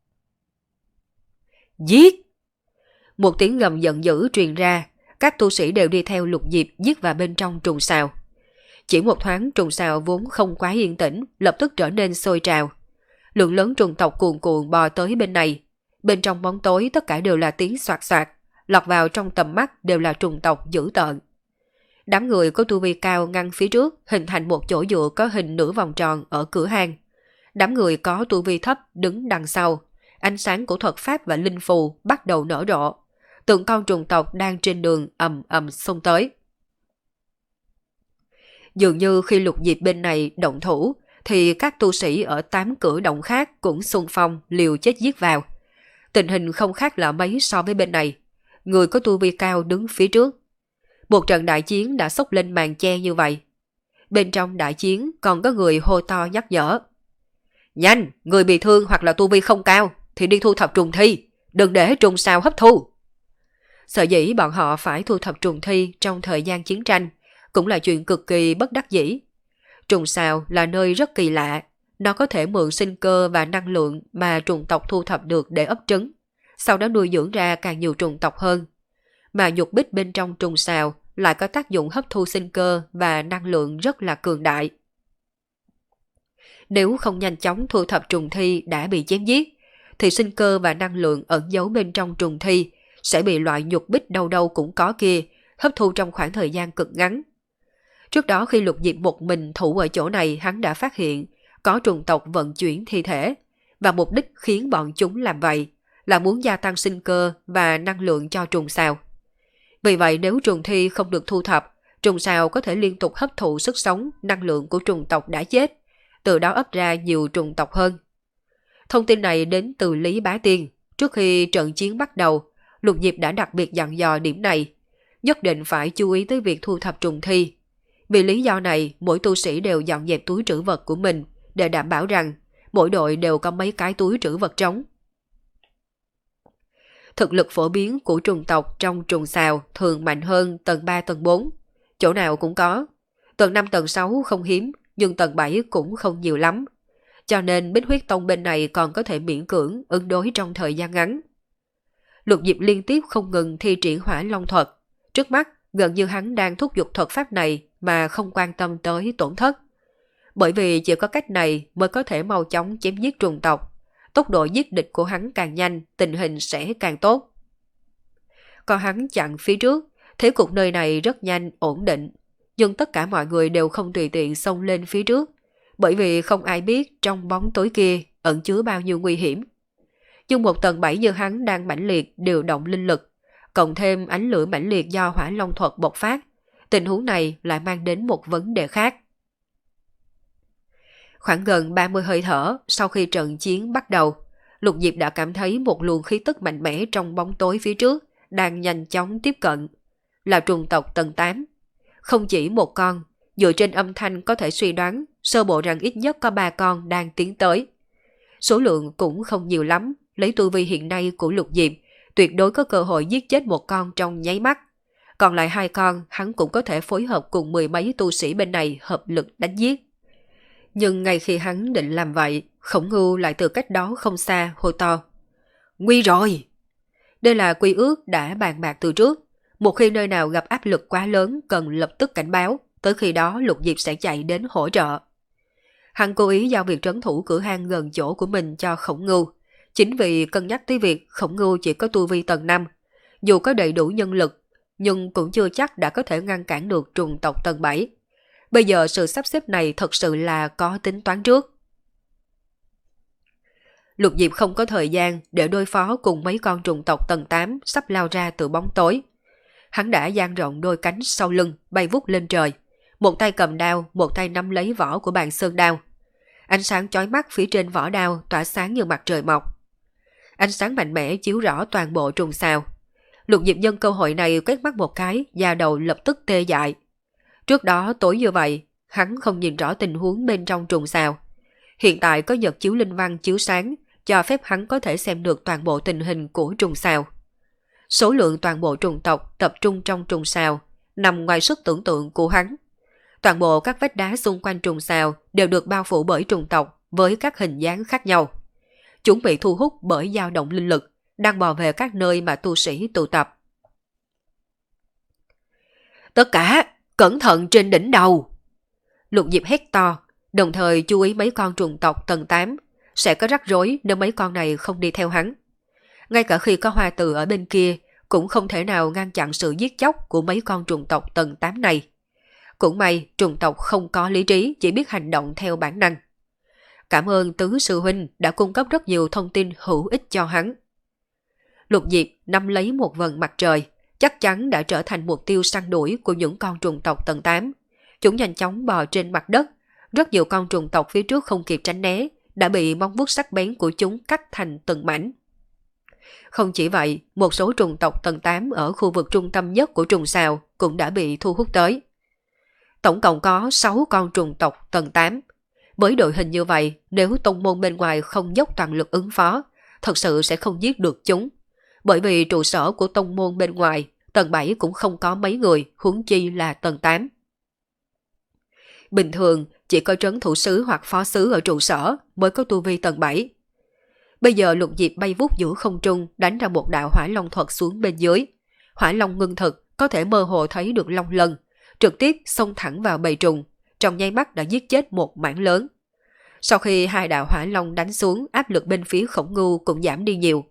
Giết! Một tiếng gầm giận dữ truyền ra, các tu sĩ đều đi theo Lục Diệp giết vào bên trong trùng sào. Chỉ một thoáng trùng sào vốn không quá yên tĩnh, lập tức trở nên sôi trào. Lượng lớn trùng tộc cuồn cuộn bò tới bên này. Bên trong bóng tối tất cả đều là tiếng xoạt xoạt, lọt vào trong tầm mắt đều là trùng tộc dữ tợn. Đám người có tu vi cao ngăn phía trước, hình thành một chỗ dựa có hình nửa vòng tròn ở cửa hang. Đám người có tu vi thấp đứng đằng sau. Ánh sáng của thuật pháp và linh phù bắt đầu nở rộ. Từng con trùng tộc đang trên đường ầm ầm xông tới. Dường như khi Lục Diệp bên này động thủ, thì các tu sĩ ở tám cửa động khác cũng xung phong liều chết giết vào. Tình hình không khác là mấy so với bên này. Người có tu vi cao đứng phía trước. Một trận đại chiến đã xốc lên màn che như vậy. Bên trong đại chiến còn có người hô to nhắc nhở. Nhanh, người bị thương hoặc là tu vi không cao thì đi thu thập trùng thi, đừng để trùng sao hấp thu. Sở dĩ bọn họ phải thu thập trùng thi trong thời gian chiến tranh cũng là chuyện cực kỳ bất đắc dĩ. Trùng sao là nơi rất kỳ lạ, nó có thể mượn sinh cơ và năng lượng mà trùng tộc thu thập được để ấp trứng, sau đó nuôi dưỡng ra càng nhiều trùng tộc hơn. Mà nhục bích bên trong trùng sào lại có tác dụng hấp thu sinh cơ và năng lượng rất là cường đại. Nếu không nhanh chóng thu thập trùng thi đã bị chém giết, thì sinh cơ và năng lượng ẩn giấu bên trong trùng thi sẽ bị loại nhục bích đâu đâu cũng có kia hấp thu trong khoảng thời gian cực ngắn. Trước đó khi Lục Diệp một mình thủ ở chỗ này, hắn đã phát hiện có trùng tộc vận chuyển thi thể, và mục đích khiến bọn chúng làm vậy là muốn gia tăng sinh cơ và năng lượng cho trùng sào. Vì vậy nếu trùng thi không được thu thập, trùng sào có thể liên tục hấp thụ sức sống, năng lượng của trùng tộc đã chết, từ đó ấp ra nhiều trùng tộc hơn. Thông tin này đến từ Lý Bá Tiên. Trước khi trận chiến bắt đầu, Lục Diệp đã đặc biệt dặn dò điểm này, nhất định phải chú ý tới việc thu thập trùng thi. Vì lý do này, mỗi tu sĩ đều dọn dẹp túi trữ vật của mình để đảm bảo rằng mỗi đội đều có mấy cái túi trữ vật trống. Thực lực phổ biến của trùng tộc trong trùng sào thường mạnh hơn tầng ba tầng bốn, chỗ nào cũng có. Tầng năm tầng sáu không hiếm, nhưng tầng bảy cũng không nhiều lắm. Cho nên Bích Huyết Tông bên này còn có thể miễn cưỡng ứng đối trong thời gian ngắn. Lục Diệp liên tiếp không ngừng thi triển Hỏa Long thuật. Trước mắt, gần như hắn đang thúc giục thuật pháp này mà không quan tâm tới tổn thất. Bởi vì chỉ có cách này mới có thể mau chóng chém giết trùng tộc. Tốc độ giết địch của hắn càng nhanh, tình hình sẽ càng tốt. Còn hắn chặn phía trước, thế cục nơi này rất nhanh, ổn định. Nhưng tất cả mọi người đều không tùy tiện xông lên phía trước, bởi vì không ai biết trong bóng tối kia ẩn chứa bao nhiêu nguy hiểm. Nhưng một tầng bảy như hắn đang mãnh liệt điều động linh lực, cộng thêm ánh lửa mãnh liệt do Hỏa Long thuật bộc phát, tình huống này lại mang đến một vấn đề khác. Khoảng gần ba mươi hơi thở sau khi trận chiến bắt đầu, Lục Diệp đã cảm thấy một luồng khí tức mạnh mẽ trong bóng tối phía trước đang nhanh chóng tiếp cận, là trùng tộc tầng tám. Không chỉ một con, dựa trên âm thanh có thể suy đoán sơ bộ rằng ít nhất có ba con đang tiến tới. Số lượng cũng không nhiều lắm, lấy tu vi hiện nay của Lục Diệp, tuyệt đối có cơ hội giết chết một con trong nháy mắt. Còn lại hai con hắn cũng có thể phối hợp cùng mười mấy tu sĩ bên này hợp lực đánh giết. Nhưng ngay khi hắn định làm vậy, Khổng Ngưu lại từ cách đó không xa hô to: "Nguy rồi!" Đây là quy ước đã bàn bạc từ trước. Một khi nơi nào gặp áp lực quá lớn cần lập tức cảnh báo, tới khi đó Lục Diệp sẽ chạy đến hỗ trợ. Hắn cố ý giao việc trấn thủ cửa hang gần chỗ của mình cho Khổng Ngưu, chính vì cân nhắc tới việc Khổng Ngưu chỉ có tu vi tầng năm. Dù có đầy đủ nhân lực, nhưng cũng chưa chắc đã có thể ngăn cản được trùng tộc tầng bảy. Bây giờ sự sắp xếp này thật sự là có tính toán trước. Lục Diệp không có thời gian để đối phó cùng mấy con trùng tộc tầng tám sắp lao ra từ bóng tối. Hắn đã dang rộng đôi cánh sau lưng, bay vút lên trời. Một tay cầm đao, một tay nắm lấy vỏ của bàn sơn đao. Ánh sáng chói mắt phía trên vỏ đao tỏa sáng như mặt trời mọc. Ánh sáng mạnh mẽ chiếu rõ toàn bộ trùng sào. Lục Diệp nhân cơ hội này quét mắt một cái, da đầu lập tức tê dại. Trước đó tối như vậy, hắn không nhìn rõ tình huống bên trong trùng sào. Hiện tại có nhật chiếu linh văn chiếu sáng, cho phép hắn có thể xem được toàn bộ tình hình của trùng sào. Số lượng toàn bộ trùng tộc tập trung trong trùng sào, nằm ngoài sức tưởng tượng của hắn. Toàn bộ các vách đá xung quanh trùng sào đều được bao phủ bởi trùng tộc với các hình dáng khác nhau. Chúng bị thu hút bởi dao động linh lực, đang bò về các nơi mà tu sĩ tụ tập. "Tất cả, cẩn thận trên đỉnh đầu!" Lục Diệp hét to, đồng thời chú ý mấy con trùng tộc tầng tám, sẽ có rắc rối nếu mấy con này không đi theo hắn. Ngay cả khi có Hoa Từ ở bên kia, cũng không thể nào ngăn chặn sự giết chóc của mấy con trùng tộc tầng tám này. Cũng may trùng tộc không có lý trí, chỉ biết hành động theo bản năng. Cảm ơn Tứ Sư Huynh đã cung cấp rất nhiều thông tin hữu ích cho hắn. Lục Diệp nắm lấy một vầng mặt trời, chắc chắn đã trở thành mục tiêu săn đuổi của những con trùng tộc tầng tám. Chúng nhanh chóng bò trên mặt đất. Rất nhiều con trùng tộc phía trước không kịp tránh né, đã bị móng vuốt sắc bén của chúng cắt thành từng mảnh. Không chỉ vậy, một số trùng tộc tầng tám ở khu vực trung tâm nhất của trùng sào cũng đã bị thu hút tới. Tổng cộng có sáu con trùng tộc tầng tám. Với đội hình như vậy, nếu tông môn bên ngoài không dốc toàn lực ứng phó, thật sự sẽ không giết được chúng. Bởi vì trụ sở của tông môn bên ngoài, tầng bảy cũng không có mấy người, huống chi là tầng tám. Bình thường, chỉ có trấn thủ sứ hoặc phó sứ ở trụ sở mới có tu vi tầng bảy. Bây giờ Lục Diệp bay vút giữa không trung đánh ra một đạo hỏa long thuật xuống bên dưới. Hỏa long ngưng thực, có thể mơ hồ thấy được long lân, trực tiếp xông thẳng vào bầy trùng, trong nháy mắt đã giết chết một mảng lớn. Sau khi hai đạo hỏa long đánh xuống, áp lực bên phía Khổng Ngưu cũng giảm đi nhiều.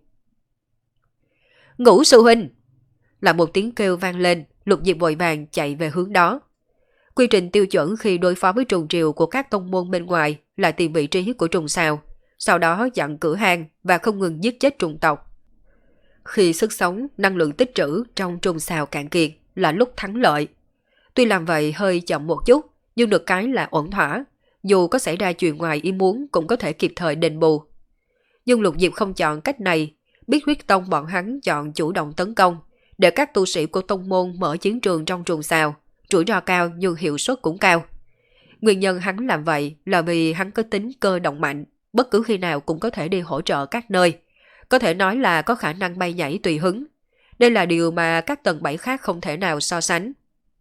Ngũ sư huynh! Là một tiếng kêu vang lên, Lục Diệp vội vàng chạy về hướng đó. Quy trình tiêu chuẩn khi đối phó với trùng triều của các tông môn bên ngoài là tìm vị trí của trùng sao, sau đó dặn cửa hang và không ngừng giết chết trùng tộc. Khi sức sống, năng lượng tích trữ trong trùng sao cạn kiệt là lúc thắng lợi. Tuy làm vậy hơi chậm một chút, nhưng được cái là ổn thỏa. Dù có xảy ra chuyện ngoài ý muốn cũng có thể kịp thời đền bù. Nhưng Lục Diệp không chọn cách này, biết huyết tông bọn hắn chọn chủ động tấn công, để các tu sĩ của tông môn mở chiến trường trong trùng sao, rủi ro cao nhưng hiệu suất cũng cao. Nguyên nhân hắn làm vậy là vì hắn có tính cơ động mạnh, bất cứ khi nào cũng có thể đi hỗ trợ các nơi. Có thể nói là có khả năng bay nhảy tùy hứng. Đây là điều mà các tầng bảy khác không thể nào so sánh.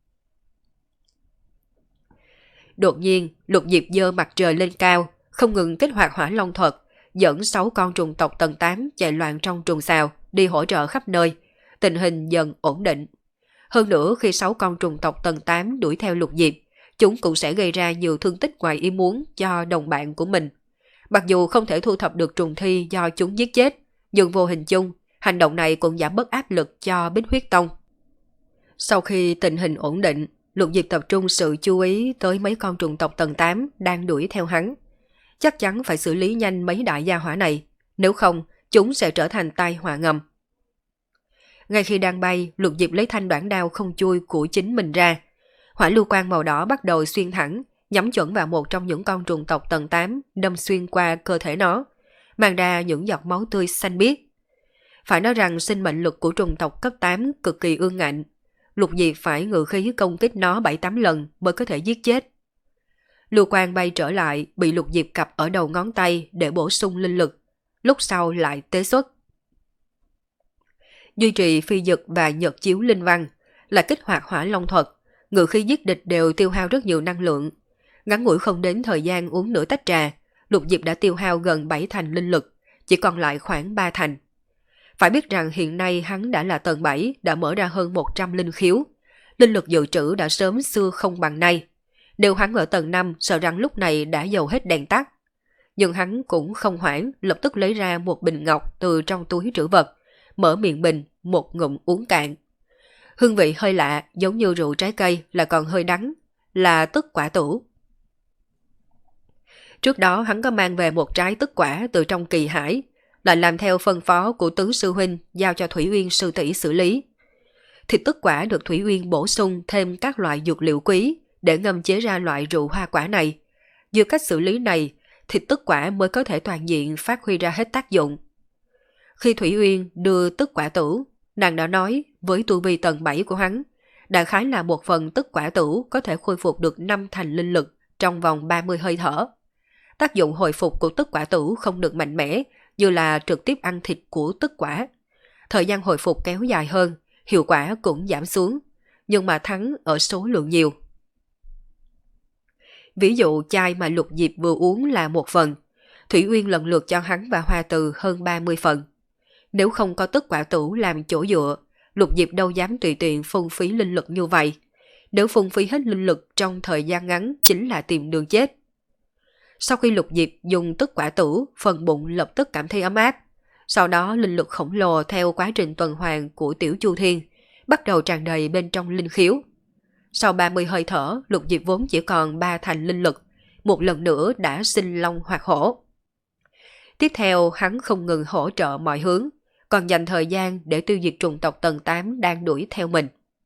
Đột nhiên, Lục Diệp giơ mặt trời lên cao, không ngừng kích hoạt hỏa long thuật, dẫn sáu con trùng tộc tầng tám chạy loạn trong trùng sao, đi hỗ trợ khắp nơi. Tình hình dần ổn định. Hơn nữa khi sáu con trùng tộc tầng tám đuổi theo Lục Diệp, chúng cũng sẽ gây ra nhiều thương tích ngoài ý muốn cho đồng bạn của mình. Mặc dù không thể thu thập được trùng thi do chúng giết chết, nhưng vô hình chung, hành động này cũng giảm bớt áp lực cho Bích Huyết Tông. Sau khi tình hình ổn định, Lục Diệp tập trung sự chú ý tới mấy con trùng tộc tầng tám đang đuổi theo hắn. Chắc chắn phải xử lý nhanh mấy đại gia hỏa này, nếu không, chúng sẽ trở thành tai họa ngầm. Ngay khi đang bay, Lục Diệp lấy thanh đoạn đao không chui của chính mình ra. Hỏa lưu quang màu đỏ bắt đầu xuyên thẳng, nhắm chuẩn vào một trong những con trùng tộc tầng tám, đâm xuyên qua cơ thể nó, mang ra những giọt máu tươi xanh biếc. Phải nói rằng sinh mệnh lực của trùng tộc cấp tám cực kỳ ương ngạnh. Lục Diệp phải ngự khí công kích nó bảy tám lần mới có thể giết chết. Lưu quang bay trở lại, bị Lục Diệp cặp ở đầu ngón tay để bổ sung linh lực, lúc sau lại tế xuất. Duy trì phi dực và nhật chiếu linh văn là kích hoạt hỏa long thuật, ngự khí giết địch đều tiêu hao rất nhiều năng lượng. Ngắn ngủi không đến thời gian uống nửa tách trà, Lục Diệp đã tiêu hao gần bảy thành linh lực, chỉ còn lại khoảng ba thành. Phải biết rằng hiện nay hắn đã là tầng bảy, đã mở ra hơn một trăm linh khiếu. Linh lực dự trữ đã sớm xưa không bằng nay. Nếu hắn ở tầng năm, sợ rằng lúc này đã dầu hết đèn tắt. Nhưng hắn cũng không hoảng, lập tức lấy ra một bình ngọc từ trong túi trữ vật, mở miệng bình, một ngụm uống cạn. Hương vị hơi lạ, giống như rượu trái cây là còn hơi đắng, là tức quả tửu. Trước đó hắn có mang về một trái tức quả từ trong kỳ hải, lại làm theo phân phó của tứ sư huynh giao cho Thủy Uyên sư tỷ xử lý. Thịt tức quả được Thủy Uyên bổ sung thêm các loại dược liệu quý để ngâm chế ra loại rượu hoa quả này. Dưới cách xử lý này, thịt tức quả mới có thể toàn diện phát huy ra hết tác dụng. Khi Thủy Uyên đưa tức quả tử, nàng đã nói với tu vi tầng bảy của hắn, đại khái là một phần tức quả tử có thể khôi phục được năm thành linh lực trong vòng ba mươi hơi thở. Tác dụng hồi phục của tức quả tử không được mạnh mẽ như là trực tiếp ăn thịt của tức quả. Thời gian hồi phục kéo dài hơn, hiệu quả cũng giảm xuống, nhưng mà thắng ở số lượng nhiều. Ví dụ chai mà Lục Diệp vừa uống là một phần, Thủy Uyên lần lượt cho hắn và Hoa Từ hơn ba mươi phần. Nếu không có tức quả tử làm chỗ dựa, Lục Diệp đâu dám tùy tiện phung phí linh lực như vậy. Nếu phung phí hết linh lực trong thời gian ngắn chính là tìm đường chết. Sau khi Lục Diệp dùng tức quả tử, phần bụng lập tức cảm thấy ấm áp. Sau đó linh lực khổng lồ theo quá trình tuần hoàn của Tiểu Chu Thiên bắt đầu tràn đầy bên trong linh khiếu. Sau ba mươi hơi thở, Lục Diệp vốn chỉ còn ba thành linh lực, một lần nữa đã sinh long hoạt hổ. Tiếp theo hắn không ngừng hỗ trợ mọi hướng, còn dành thời gian để tiêu diệt trùng tộc tầng tám đang đuổi theo mình.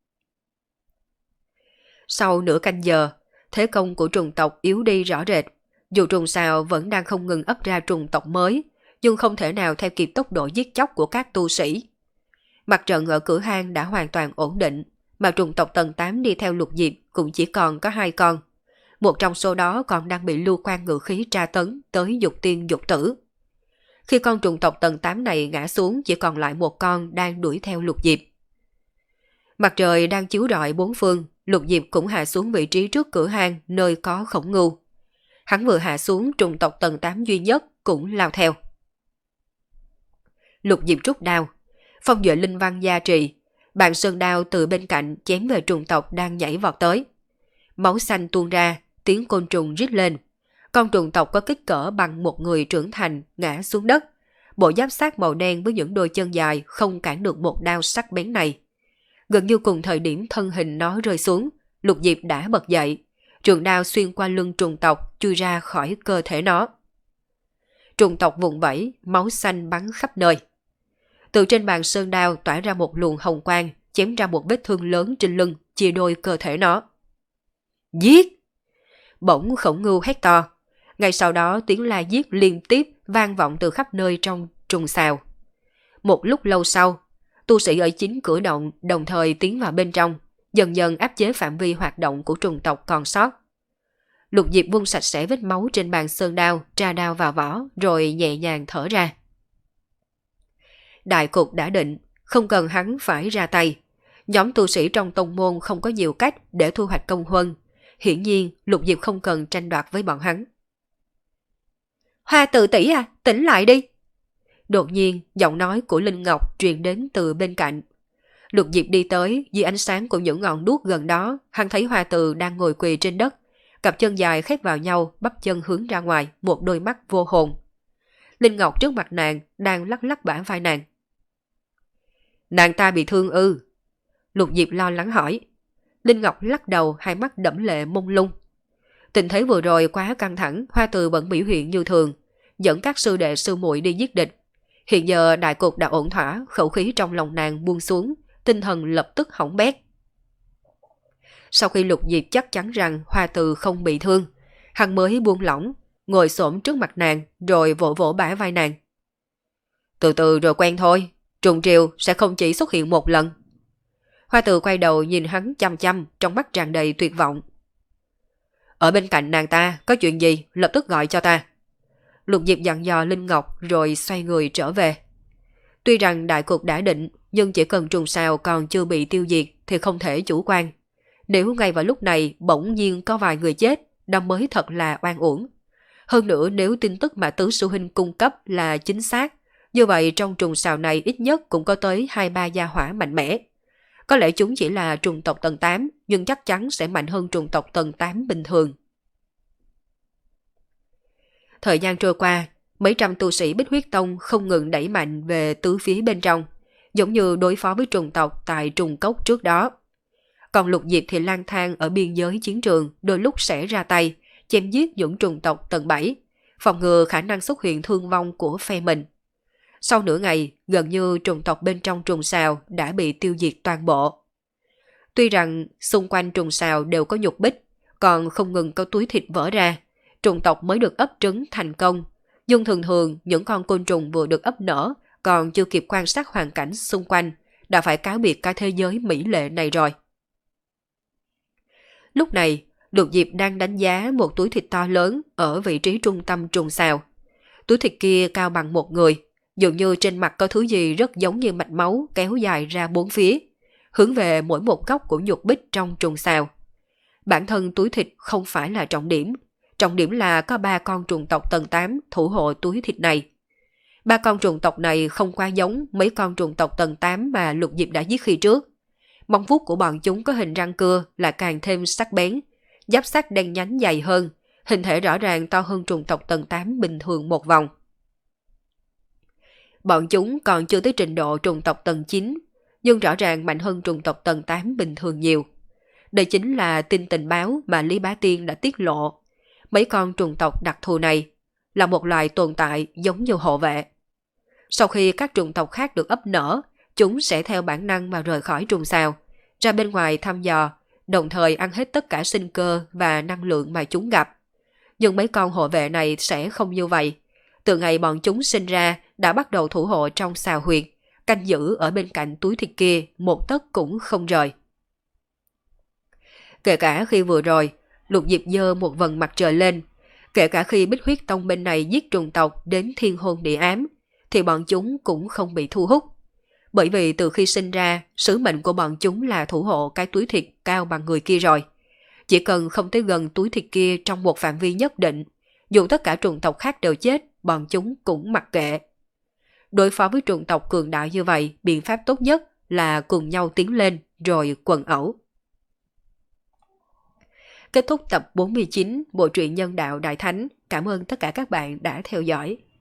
Sau nửa canh giờ, thế công của trùng tộc yếu đi rõ rệt. Dù trùng sao vẫn đang không ngừng ấp ra trùng tộc mới, nhưng không thể nào theo kịp tốc độ giết chóc của các tu sĩ. Mặt trận ở cửa hang đã hoàn toàn ổn định, mà trùng tộc tầng tám đi theo Lục Diệp cũng chỉ còn có hai con. Một trong số đó còn đang bị lưu quan ngự khí tra tấn tới dục tiên dục tử. Khi con trùng tộc tầng tám này ngã xuống, chỉ còn lại một con đang đuổi theo Lục Diệp. Mặt trời đang chiếu rọi bốn phương, Lục Diệp cũng hạ xuống vị trí trước cửa hang nơi có Khổng Ngưu. Hắn vừa hạ xuống, trùng tộc tầng tám duy nhất cũng lao theo. Lục Diệp rút đao. Phong Duệ linh văn gia trì, bàn sơn đao từ bên cạnh chém về trùng tộc đang nhảy vọt tới. Máu xanh tuôn ra, tiếng côn trùng rít lên. Con trùng tộc có kích cỡ bằng một người trưởng thành ngã xuống đất. Bộ giáp sắt màu đen với những đôi chân dài không cản được một đao sắc bén này. Gần như cùng thời điểm thân hình nó rơi xuống, Lục Diệp đã bật dậy. Trường đao xuyên qua lưng trùng tộc chui ra khỏi cơ thể nó. Trùng tộc vùng vẫy, máu xanh bắn khắp nơi. Từ trên bàn sơn đao tỏa ra một luồng hồng quang, chém ra một vết thương lớn trên lưng, chia đôi cơ thể nó. Giết! Bỗng Khổng Ngưu hét to. Ngay sau đó tiếng la giết liên tiếp vang vọng từ khắp nơi trong trùng xào. Một lúc lâu sau, tu sĩ ở chính cửa động đồng thời tiến vào bên trong, dần dần áp chế phạm vi hoạt động của trùng tộc còn sót. Lục Diệp vung sạch sẽ vết máu trên bàn sơn đao, tra đao vào vỏ, rồi nhẹ nhàng thở ra. Đại cục đã định, không cần hắn phải ra tay. Nhóm tu sĩ trong tông môn không có nhiều cách để thu hoạch công huân. Hiển nhiên, Lục Diệp không cần tranh đoạt với bọn hắn. Hoa Tự tỷ à, tỉnh lại đi. Đột nhiên, giọng nói của Linh Ngọc truyền đến từ bên cạnh. Lục Diệp đi tới, dưới ánh sáng của những ngọn đuốc gần đó, hắn thấy Hoa Từ đang ngồi quỳ trên đất. Cặp chân dài khép vào nhau, bắp chân hướng ra ngoài, một đôi mắt vô hồn. Linh Ngọc trước mặt nàng, đang lắc lắc bả vai nàng. Nàng ta bị thương ư? Lục Diệp lo lắng hỏi. Linh Ngọc lắc đầu, hai mắt đẫm lệ mông lung. Tình thế vừa rồi quá căng thẳng, Hoa Từ vẫn biểu hiện như thường, dẫn các sư đệ sư muội đi giết địch. Hiện giờ đại cục đã ổn thỏa, khẩu khí trong lòng nàng buông xuống, tinh thần lập tức hỏng bét. Sau khi Lục Diệp chắc chắn rằng Hoa Từ không bị thương, hắn mới buông lỏng, ngồi xổm trước mặt nàng, rồi vỗ vỗ bả vai nàng. Từ từ rồi quen thôi, trùng triều sẽ không chỉ xuất hiện một lần. Hoa Từ quay đầu nhìn hắn chăm chăm, trong mắt tràn đầy tuyệt vọng. Ở bên cạnh nàng ta, có chuyện gì, lập tức gọi cho ta. Lục Diệp dặn dò Linh Ngọc rồi xoay người trở về. Tuy rằng đại cục đã định, nhưng chỉ cần trùng sao còn chưa bị tiêu diệt thì không thể chủ quan. Nếu ngay vào lúc này bỗng nhiên có vài người chết, đó mới thật là oan uổng. Hơn nữa nếu tin tức mà Tứ Sư Huynh cung cấp là chính xác, như vậy trong trùng sao này ít nhất cũng có tới hai ba gia hỏa mạnh mẽ. Có lẽ chúng chỉ là trùng tộc tầng tám, nhưng chắc chắn sẽ mạnh hơn trùng tộc tầng tám bình thường. Thời gian trôi qua, mấy trăm tu sĩ Bích Huyết Tông không ngừng đẩy mạnh về tứ phía bên trong, giống như đối phó với trùng tộc tại trùng cốc trước đó. Còn Lục Diệp thì lang thang ở biên giới chiến trường, đôi lúc sẽ ra tay, chém giết những trùng tộc tầng bảy, phòng ngừa khả năng xuất hiện thương vong của phe mình. Sau nửa ngày, gần như trùng tộc bên trong trùng sào đã bị tiêu diệt toàn bộ. Tuy rằng xung quanh trùng sào đều có nhục bích, còn không ngừng có túi thịt vỡ ra, trùng tộc mới được ấp trứng thành công. Nhưng thường thường những con côn trùng vừa được ấp nở, còn chưa kịp quan sát hoàn cảnh xung quanh, đã phải cáo biệt cả thế giới mỹ lệ này rồi. Lúc này, Lục Diệp đang đánh giá một túi thịt to lớn ở vị trí trung tâm trùng sào. Túi thịt kia cao bằng một người, dường như trên mặt có thứ gì rất giống như mạch máu kéo dài ra bốn phía, hướng về mỗi một góc của nhục bích trong trùng sào. Bản thân túi thịt không phải là trọng điểm, trọng điểm là có ba con trùng tộc tầng tám thủ hộ túi thịt này. Ba con trùng tộc này không quá giống mấy con trùng tộc tầng tám mà Lục Diệp đã giết khi trước. Móng vuốt của bọn chúng có hình răng cưa là càng thêm sắc bén, giáp sắt đen nhánh dày hơn, hình thể rõ ràng to hơn trùng tộc tầng tám bình thường một vòng. Bọn chúng còn chưa tới trình độ trùng tộc tầng chín, nhưng rõ ràng mạnh hơn trùng tộc tầng tám bình thường nhiều. Đây chính là tin tình báo mà Lý Bá Tiên đã tiết lộ. Mấy con trùng tộc đặc thù này là một loài tồn tại giống như hộ vệ. Sau khi các trùng tộc khác được ấp nở, chúng sẽ theo bản năng mà rời khỏi trùng sào, ra bên ngoài thăm dò, đồng thời ăn hết tất cả sinh cơ và năng lượng mà chúng gặp. Nhưng mấy con hộ vệ này sẽ không như vậy. Từ ngày bọn chúng sinh ra đã bắt đầu thủ hộ trong sào huyệt, canh giữ ở bên cạnh túi thịt kia một tấc cũng không rời. Kể cả khi vừa rồi, Lục Diệp giơ một vầng mặt trời lên, kể cả khi Bích Huyết Tông bên này giết trùng tộc đến thiên hôn địa ám, thì bọn chúng cũng không bị thu hút. Bởi vì từ khi sinh ra, sứ mệnh của bọn chúng là thủ hộ cái túi thịt cao bằng người kia rồi. Chỉ cần không tới gần túi thịt kia trong một phạm vi nhất định, dù tất cả trùng tộc khác đều chết, bọn chúng cũng mặc kệ. Đối phó với chủng tộc cường đại như vậy, biện pháp tốt nhất là cùng nhau tiến lên rồi quần ẩu. Kết thúc tập bốn mươi chín Bộ truyện Nhân đạo Đại Thánh. Cảm ơn tất cả các bạn đã theo dõi.